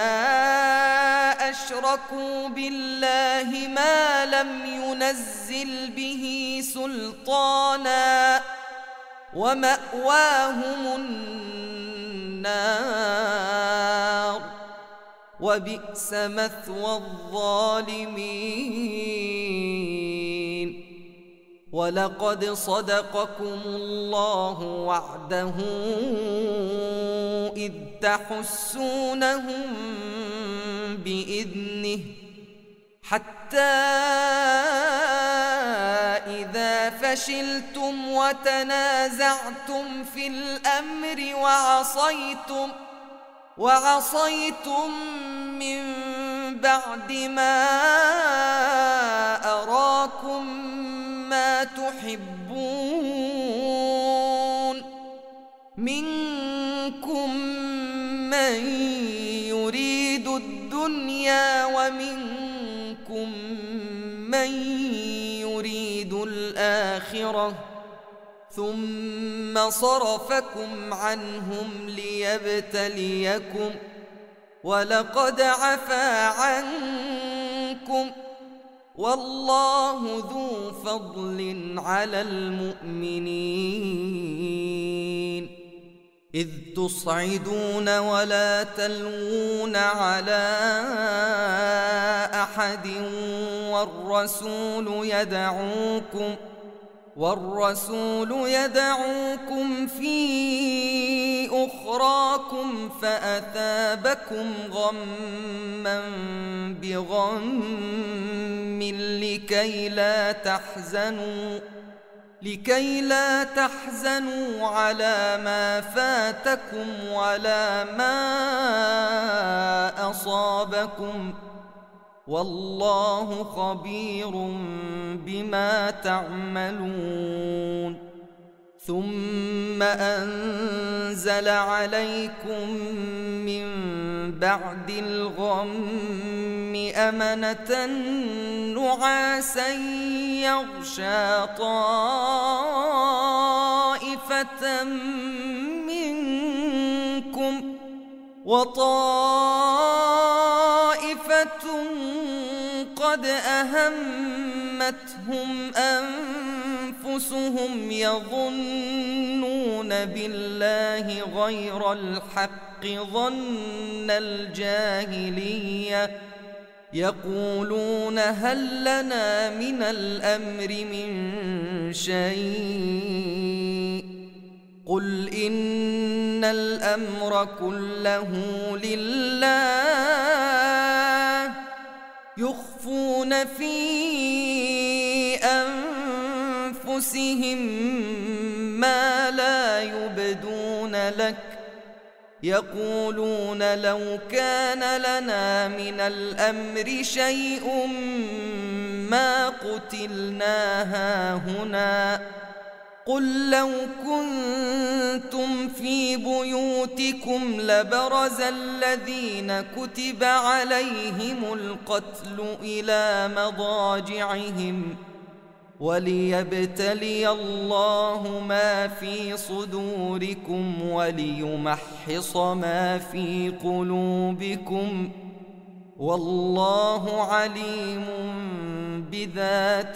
أشركوا بالله ما لم ينزل به سلطانا ومأواهم النار وبئس مثوى الظالمين ولقد صدقكم الله وعده إذ تحسونهم بإذنه حتى إذا فشلتم وتنازعتم في الأمر وعصيتم وعصيتم من بعد ما أراكم ما تحبون منكم من يريد الدنيا ومنكم من يريد الآخرة ثم صرفكم عنهم ليبتليكم ولقد عفا عنكم والله ذو فضل على المؤمنين إذ تصعدون ولا تلوون على أحد والرسول يدعوكم والرسول يدعوكم في أخراكم فأثابكم غما بغم لكي لا تحزنوا لكي لا تحزنوا على ما فاتكم ولا ما أصابكم والله خبير بما تعملون ثم أنزل عليكم من بعد الغم أمنة نعاسا يغشى طائفة منكم وطائفة قد أهمتهم أنفسهم يظنون بالله غير الحق ظن الجاهلية يقولون هل لنا من الأمر من شيء قل إن الأمر كله لله يخفون في أنفسهم ما لا يبدون لك يقولون لو كان لنا من الأمر شيء ما قتلنا هاهنا قل لو كنتم في بيوتكم لبرز الذين كتب عليهم القتل إلى مضاجعهم وليبتلي الله ما في صدوركم وليمحص ما في قلوبكم والله عليم بذات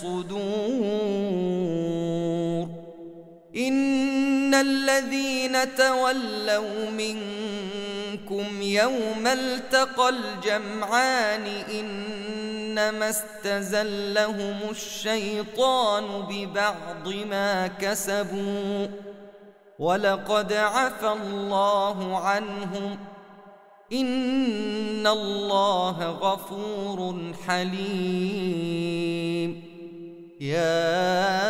الصدور إن الذين تولوا منكم يوم التقى الجمعان إنما استزلهم الشيطان ببعض ما كسبوا ولقد عفى الله عنهم إن الله غفور حليم يا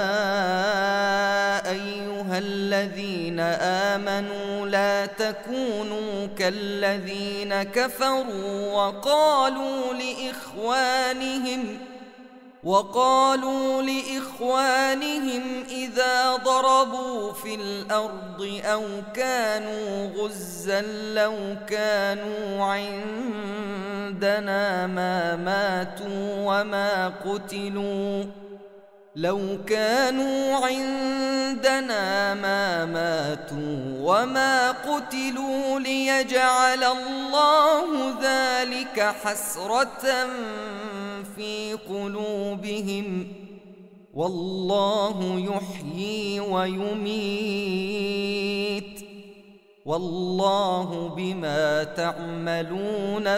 أيها الذين آمنوا لا تكونوا كالذين كفروا وقالوا لإخوانهم وقالوا لإخوانهم إذا ضربوا في الأرض أو كانوا غزا لو كانوا عندنا ما ماتوا وما قتلوا لو كانوا عندنا ما ماتوا وما قتلوا ليجعل الله ذلك حسرة في قلوبهم والله يحيي ويميت والله بما تعملون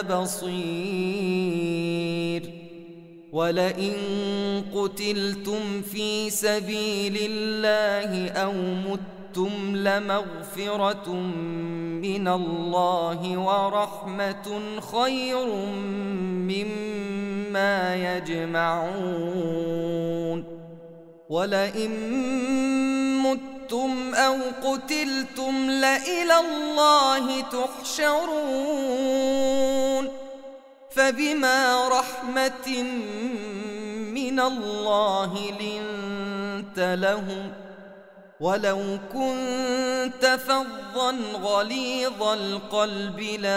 بصير ولئن قتلتم في سبيل الله أو متم لمغفرة من الله ورحمة خير مما يجمعون ولئن متم أو قتلتم لإلى الله تحشرون فبما رحمة من الله لنت لهم ولو كنت فظا غليظ القلب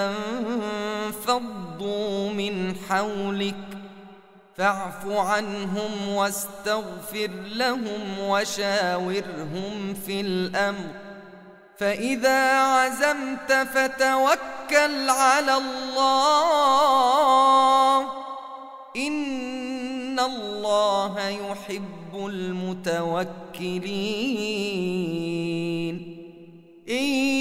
لانفضوا من حولك فاعف عنهم واستغفر لهم وشاورهم في الأمر فإذا عزمت فتوكل على الله إن الله يحب المتوكلين إن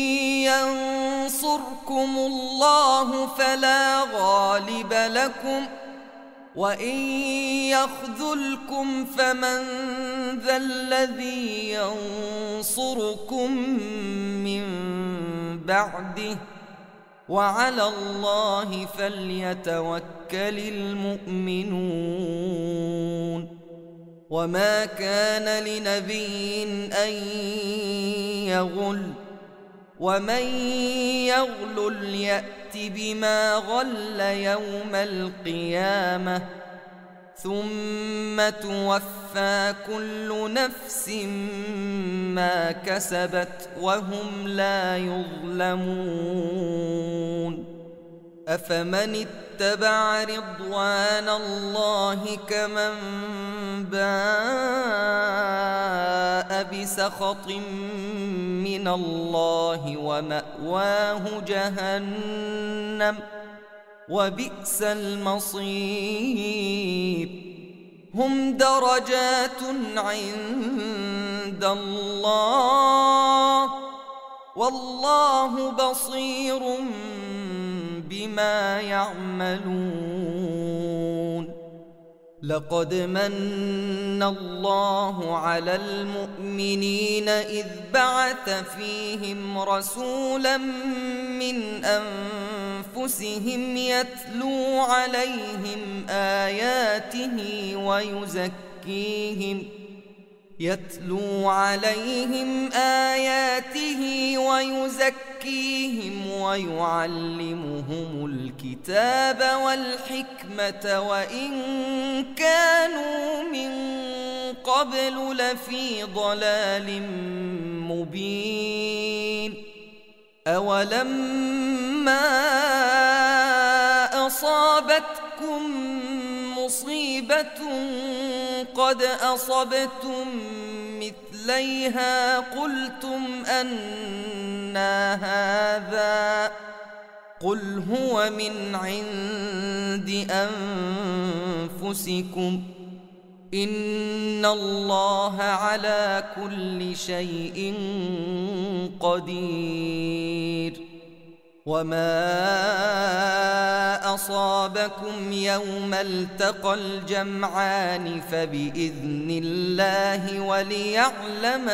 ينصركم الله فلا غالب لكم وإن يخذلكم فمن ذا الذي ينصركم من بعده وعلى الله فليتوكل المؤمنون وما كان لنبي أن يغل ومن يغلل يأت بما غل يوم القيامة ثم توفى كل نفس ما كسبت وهم لا يظلمون أفمن اتبع رضوان الله كمن باء بسخط من الله ومأواه جهنم وبئس المصير هم درجات عند الله والله بصير بما يعملون لقد من الله على المؤمنين إذ بعث فيهم رسولا من أنفسهم يتلو عليهم آياته ويزكيهم يتلو عليهم آياته ويزكيهم ويعلمهم الكتاب والحكمة وإن كانوا من قبل لفي ضلال مبين أولما أصابتكم مصيبة قد أصبتم مثليها قلتم أنى هذا قل هو من عند أنفسكم إن الله على كل شيء قدير وما أصابكم يوم التقى الجمعان فبإذن الله وليعلم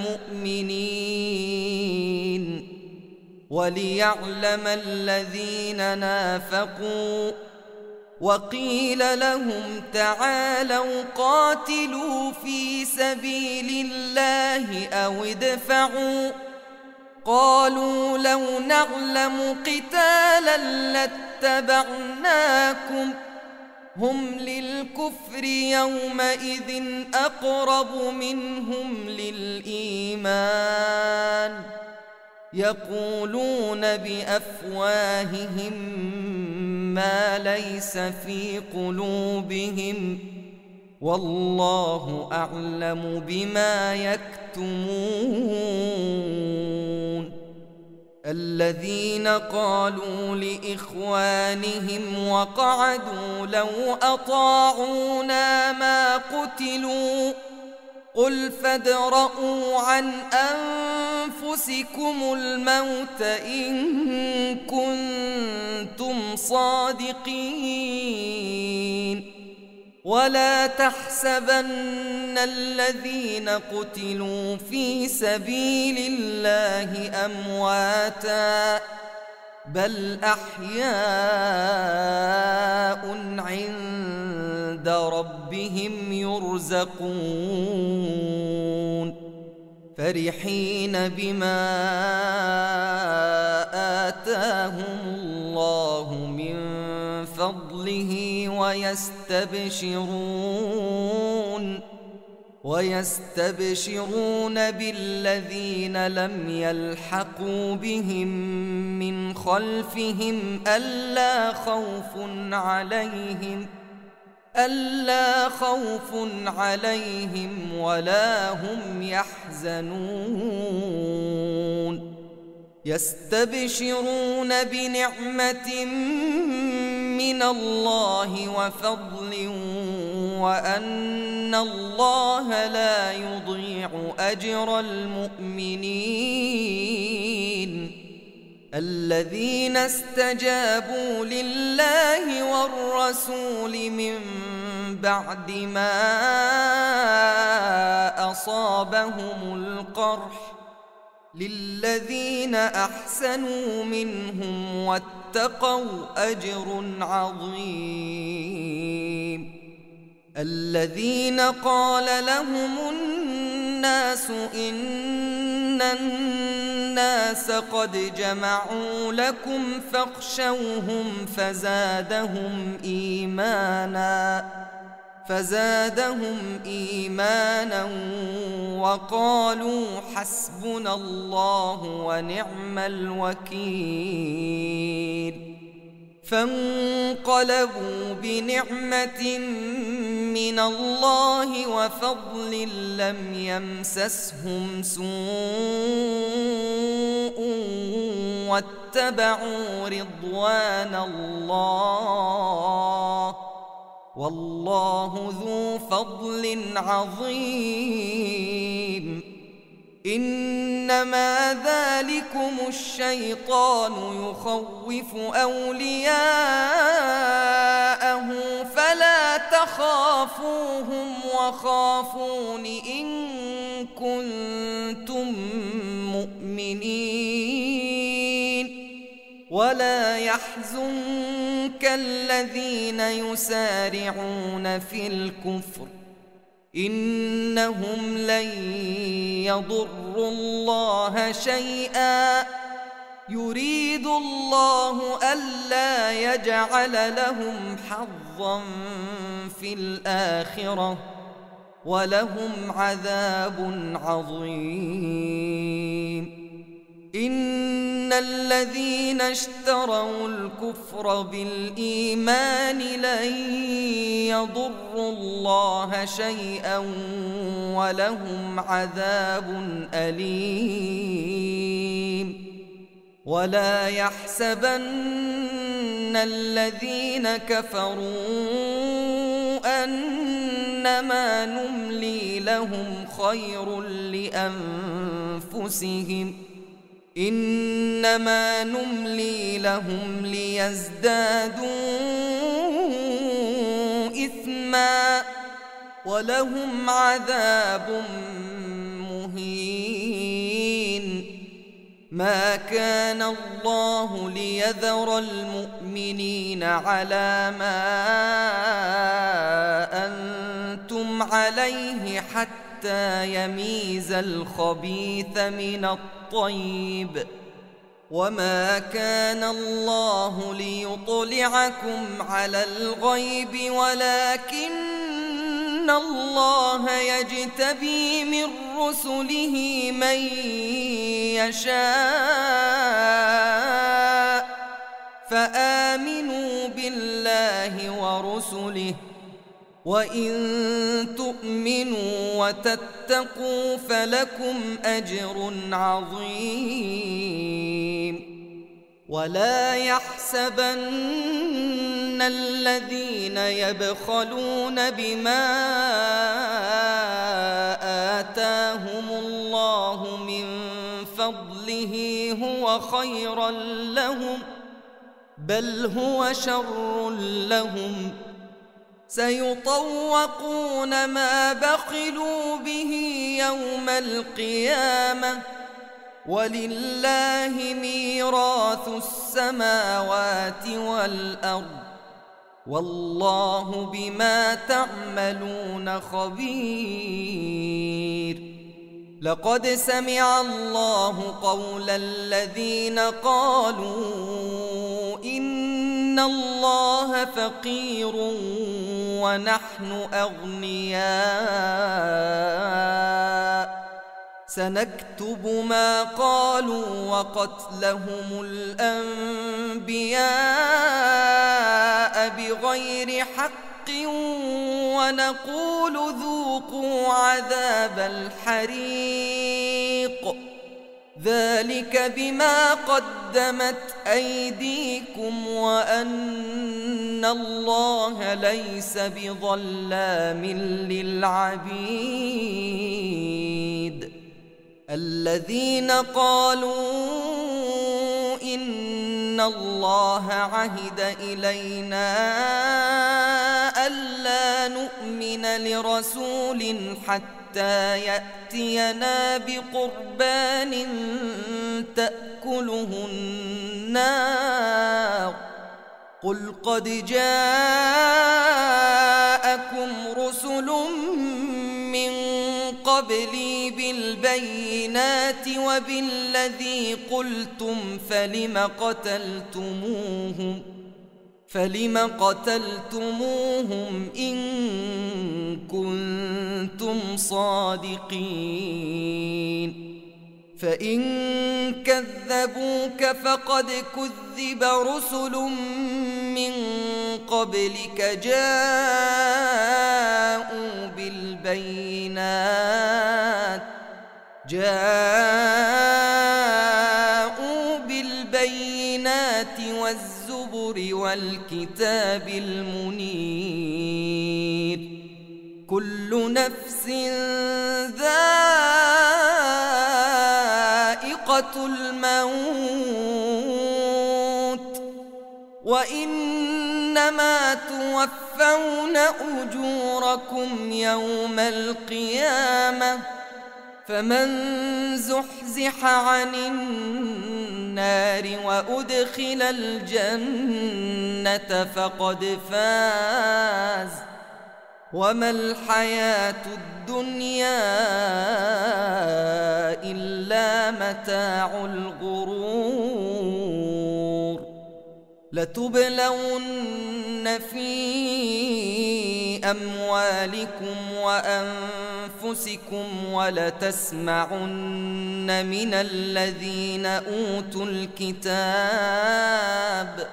المؤمنين وليعلم الذين نافقوا وقيل لهم تعالوا قاتلوا في سبيل الله أو ادفعوا قالوا لو نعلم قتالا لاتبعناكم هم للكفر يومئذ أقرب منهم للإيمان يقولون بأفواههم ما ليس في قلوبهم والله أعلم بما يكتمون الذين قالوا لإخوانهم وقعدوا لو أطاعونا ما قتلوا قل فادرءوا عن أنفسكم الموت إن كنتم صادقين ولا تحسبن الذين قتلوا في سبيل الله أمواتا بل أحياء عند ربهم يرزقون فرحين بما آتاهم الله من فضله ويستبشرون ويستبشرون بالذين لم يلحقوا بهم من خلفهم ألا خوف عليهم ألا خوف عليهم ولا هم يحزنون يستبشرون بنعمة من الله وفضل وأن الله لا يضيع أجر المؤمنين الذين استجابوا لله والرسول من بعد ما أصابهم القرح للذين أحسنوا منهم واتقوا أجر عظيم. الذين قال لهم الناس إن الناس قد جمعوا لكم فاخشوهم فزادهم إيمانا فزادهم إيمانا وقالوا حسبنا الله ونعم الوكيل. فانقلبوا بنعمة من الله وفضل لم يمسسهم سوء واتبعوا رضوان الله والله ذو فضل عظيم. إنما ذلكم الشيطان يخوف أولياءه فلا تخافوهم وخافون إن كنتم مؤمنين. ولا يحزنك الذين يسارعون في الكفر إنهم لن يضروا الله شيئا يريد الله ألا يجعل لهم حظا في الآخرة ولهم عذاب عظيم. إن الذين اشتروا الكفر بالإيمان لن يضروا الله شيئا ولهم عذاب أليم. ولا يحسبن الذين كفروا أنما نملي لهم خير لأنفسهم إنما نملي لهم ليزدادوا إثما ولهم عذاب مهين. ما كان الله ليذر المؤمنين على ما أنتم عليه حتى يميز الخبيث من الطيب وما كان الله ليطلعكم على الغيب ولكن الله يجتبي من رسله من يشاء فآمنوا بالله ورسله وإن تؤمنوا وتتقوا فلكم أجر عظيم. ولا يحسبن الذين يبخلون بما آتاهم الله من فضله هو خيرا لهم بل هو شر لهم سيطوقون ما بخلوا به يوم القيامة ولله ميراث السماوات والأرض والله بما تعملون خبير. لقد سمع الله قول الذين قالوا إن الله فقير ونحن أغنياء سنكتب ما قالوا وقتلهم الأنبياء بغير حق ونقول ذوقوا عذاب الحريق ذلك بما قدمت أيديكم وأن الله ليس بظلام للعبيد. الذين قالوا إن إن الله عهد إلينا ألا نؤمن لرسول حتى يأتينا بقربان تأكله النار قل قد جاءكم رسل من قبلي بالبينات وبالذي قلتم فلم قتلتموهم فلم قتلتموهم إن كنتم صادقين فإن كذبوك فقد كذب رسل من قبلك جاءوا بالبينات جاءوا بالبينات والزبر والكتاب المنير كل نفس ذائقة الموت وإنما توفون أجوركم يوم القيامة فمن زحزح عن النار وأدخل الجنة فقد فاز وما الحياة الدنيا إلا متاع الغرور لتبلون في أموالكم وأنفسكم ولتسمعن من الذين أوتوا الكتاب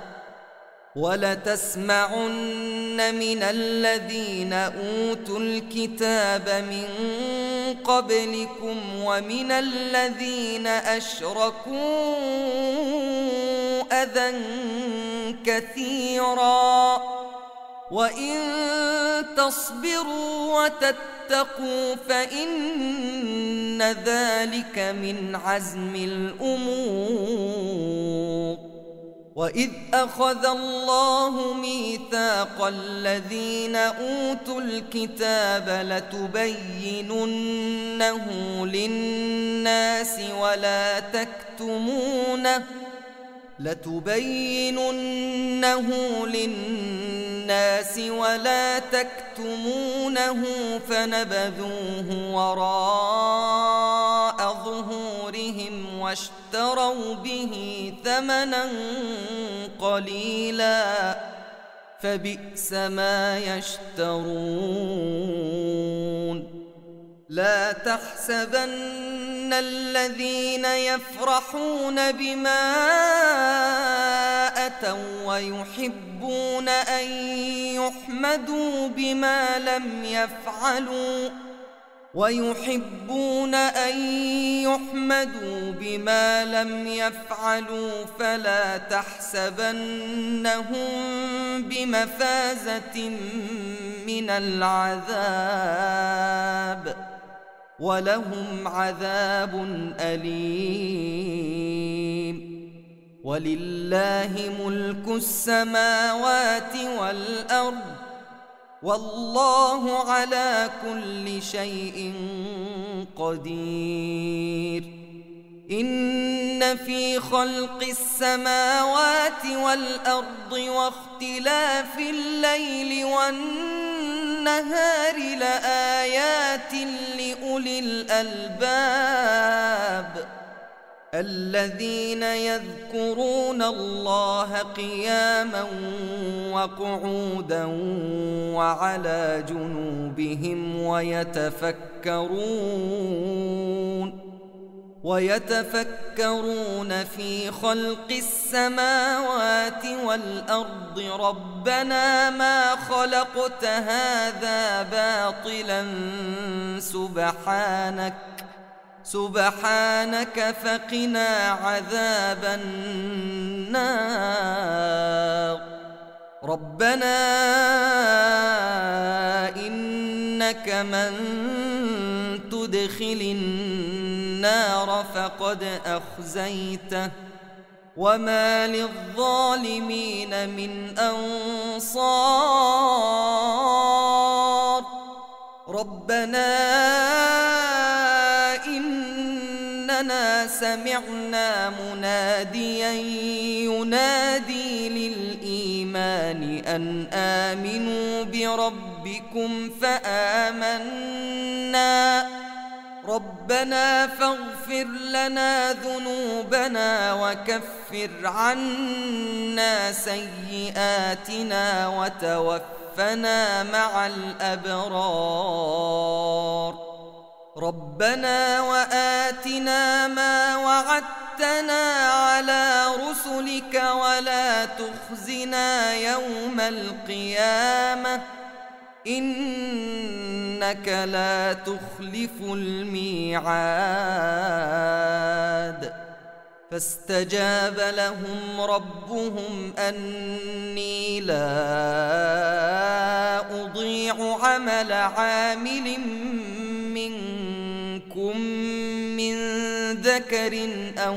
ولتسمعن من الذين أوتوا الكتاب من قبلكم ومن الذين أشركوا أذى كثيرا وإن تصبروا وتتقوا فإن ذلك من عزم الأمور وإذ أخذ الله ميثاق الذين أوتوا الكتاب لتبيننه للناس ولا تكتمونه لتبيننه للناس ولا تكتمونه فنبذوه وراء ظهورهم واشتروا به ثمنا قليلا فبئس ما يشترون لا تحسبن الذين يفرحون بما أتوا ويحبون أن يحمدوا بما لم يفعلوا ويحبون أن يحمدوا بما لم يفعلوا فلا تحسبنهم بمفازة من العذاب ولهم عذاب أليم ولله ملك السماوات والأرض والله على كل شيء قدير إن في خلق السماوات والأرض واختلاف الليل والنهار لآيات لأولي الألباب الذين يذكرون الله قياما وقعودا وعلى جنوبهم ويتفكرون ويتفكرون في خلق السماوات والأرض ربنا ما خلقت هذا باطلا سبحانك سبحانك فقنا عذاب النار ربنا إنك من تدخل النار فقد أخزيته وما للظالمين من أنصار ربنا إننا سمعنا مناديا ينادي للإيمان أن آمنوا بربكم فآمنا ربنا فاغفر لنا ذنوبنا وكفر عنا سيئاتنا وتوفنا مع الأبرار ربنا وآتنا ما وعدتنا على رسلك ولا تخزنا يوم القيامة إنك لا تخلف الميعاد فاستجاب لهم ربهم أني لا أضيع عمل عامل منكم من ذكر أو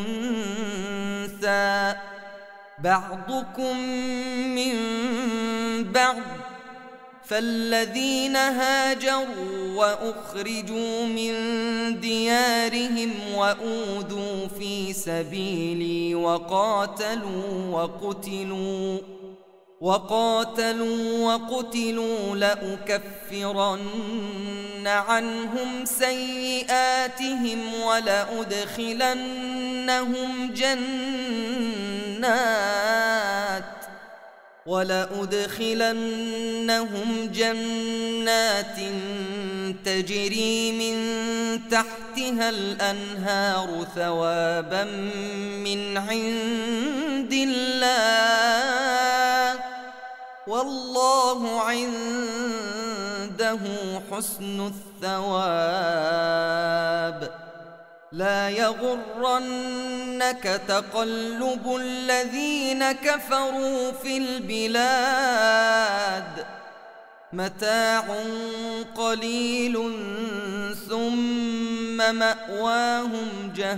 أنثى بعضكم من بعض فالذين هاجروا وأخرجوا من ديارهم وأوذوا في سبيلي وقاتلوا وقتلوا وقاتلوا وقتلوا لأكفرن عنهم سيئاتهم ولأدخلنهم جنات ولأدخلنهم جنات تجري من تحتها الأنهار ثوابا من عند الله والله عنده حسن الثواب لا يغرنك تقلب الذين كفروا في البلاد متاع قليل ثم مأواهم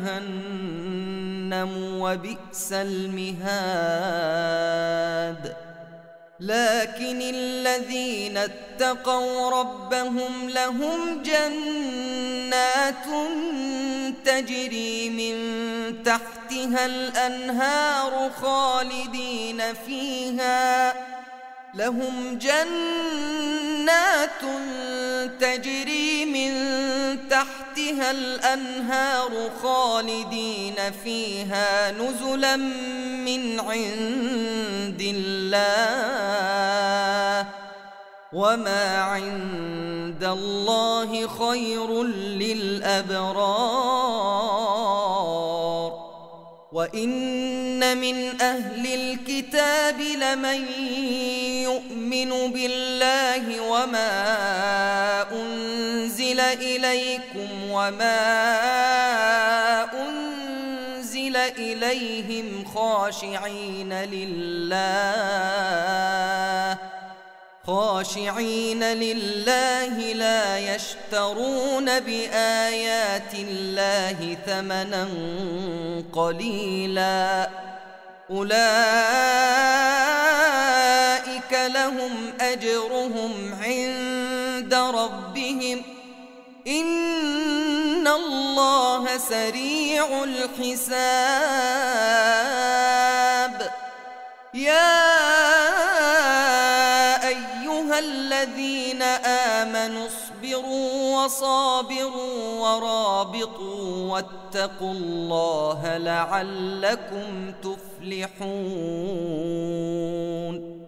جهنم وبئس المهاد لكن الذين اتقوا ربهم لهم جنات تجري من تحتها الأنهار خالدين فيها لهم جنات تجري من تحتها الأنهار خالدين فيها نزلا من عند الله وما عند الله خير للأبرار وإن من أهل الكتاب لمن يؤمن بالله وما أنزل إليكم وما أنزل إليهم خاشعين لله خاشعين لله لا يشترون بآيات الله ثمنا قليلا أولئك لهم أجرهم عند ربهم إن الله سريع الحساب يا الذين آمنوا اصبروا وصابروا ورابطوا واتقوا الله لعلكم تفلحون.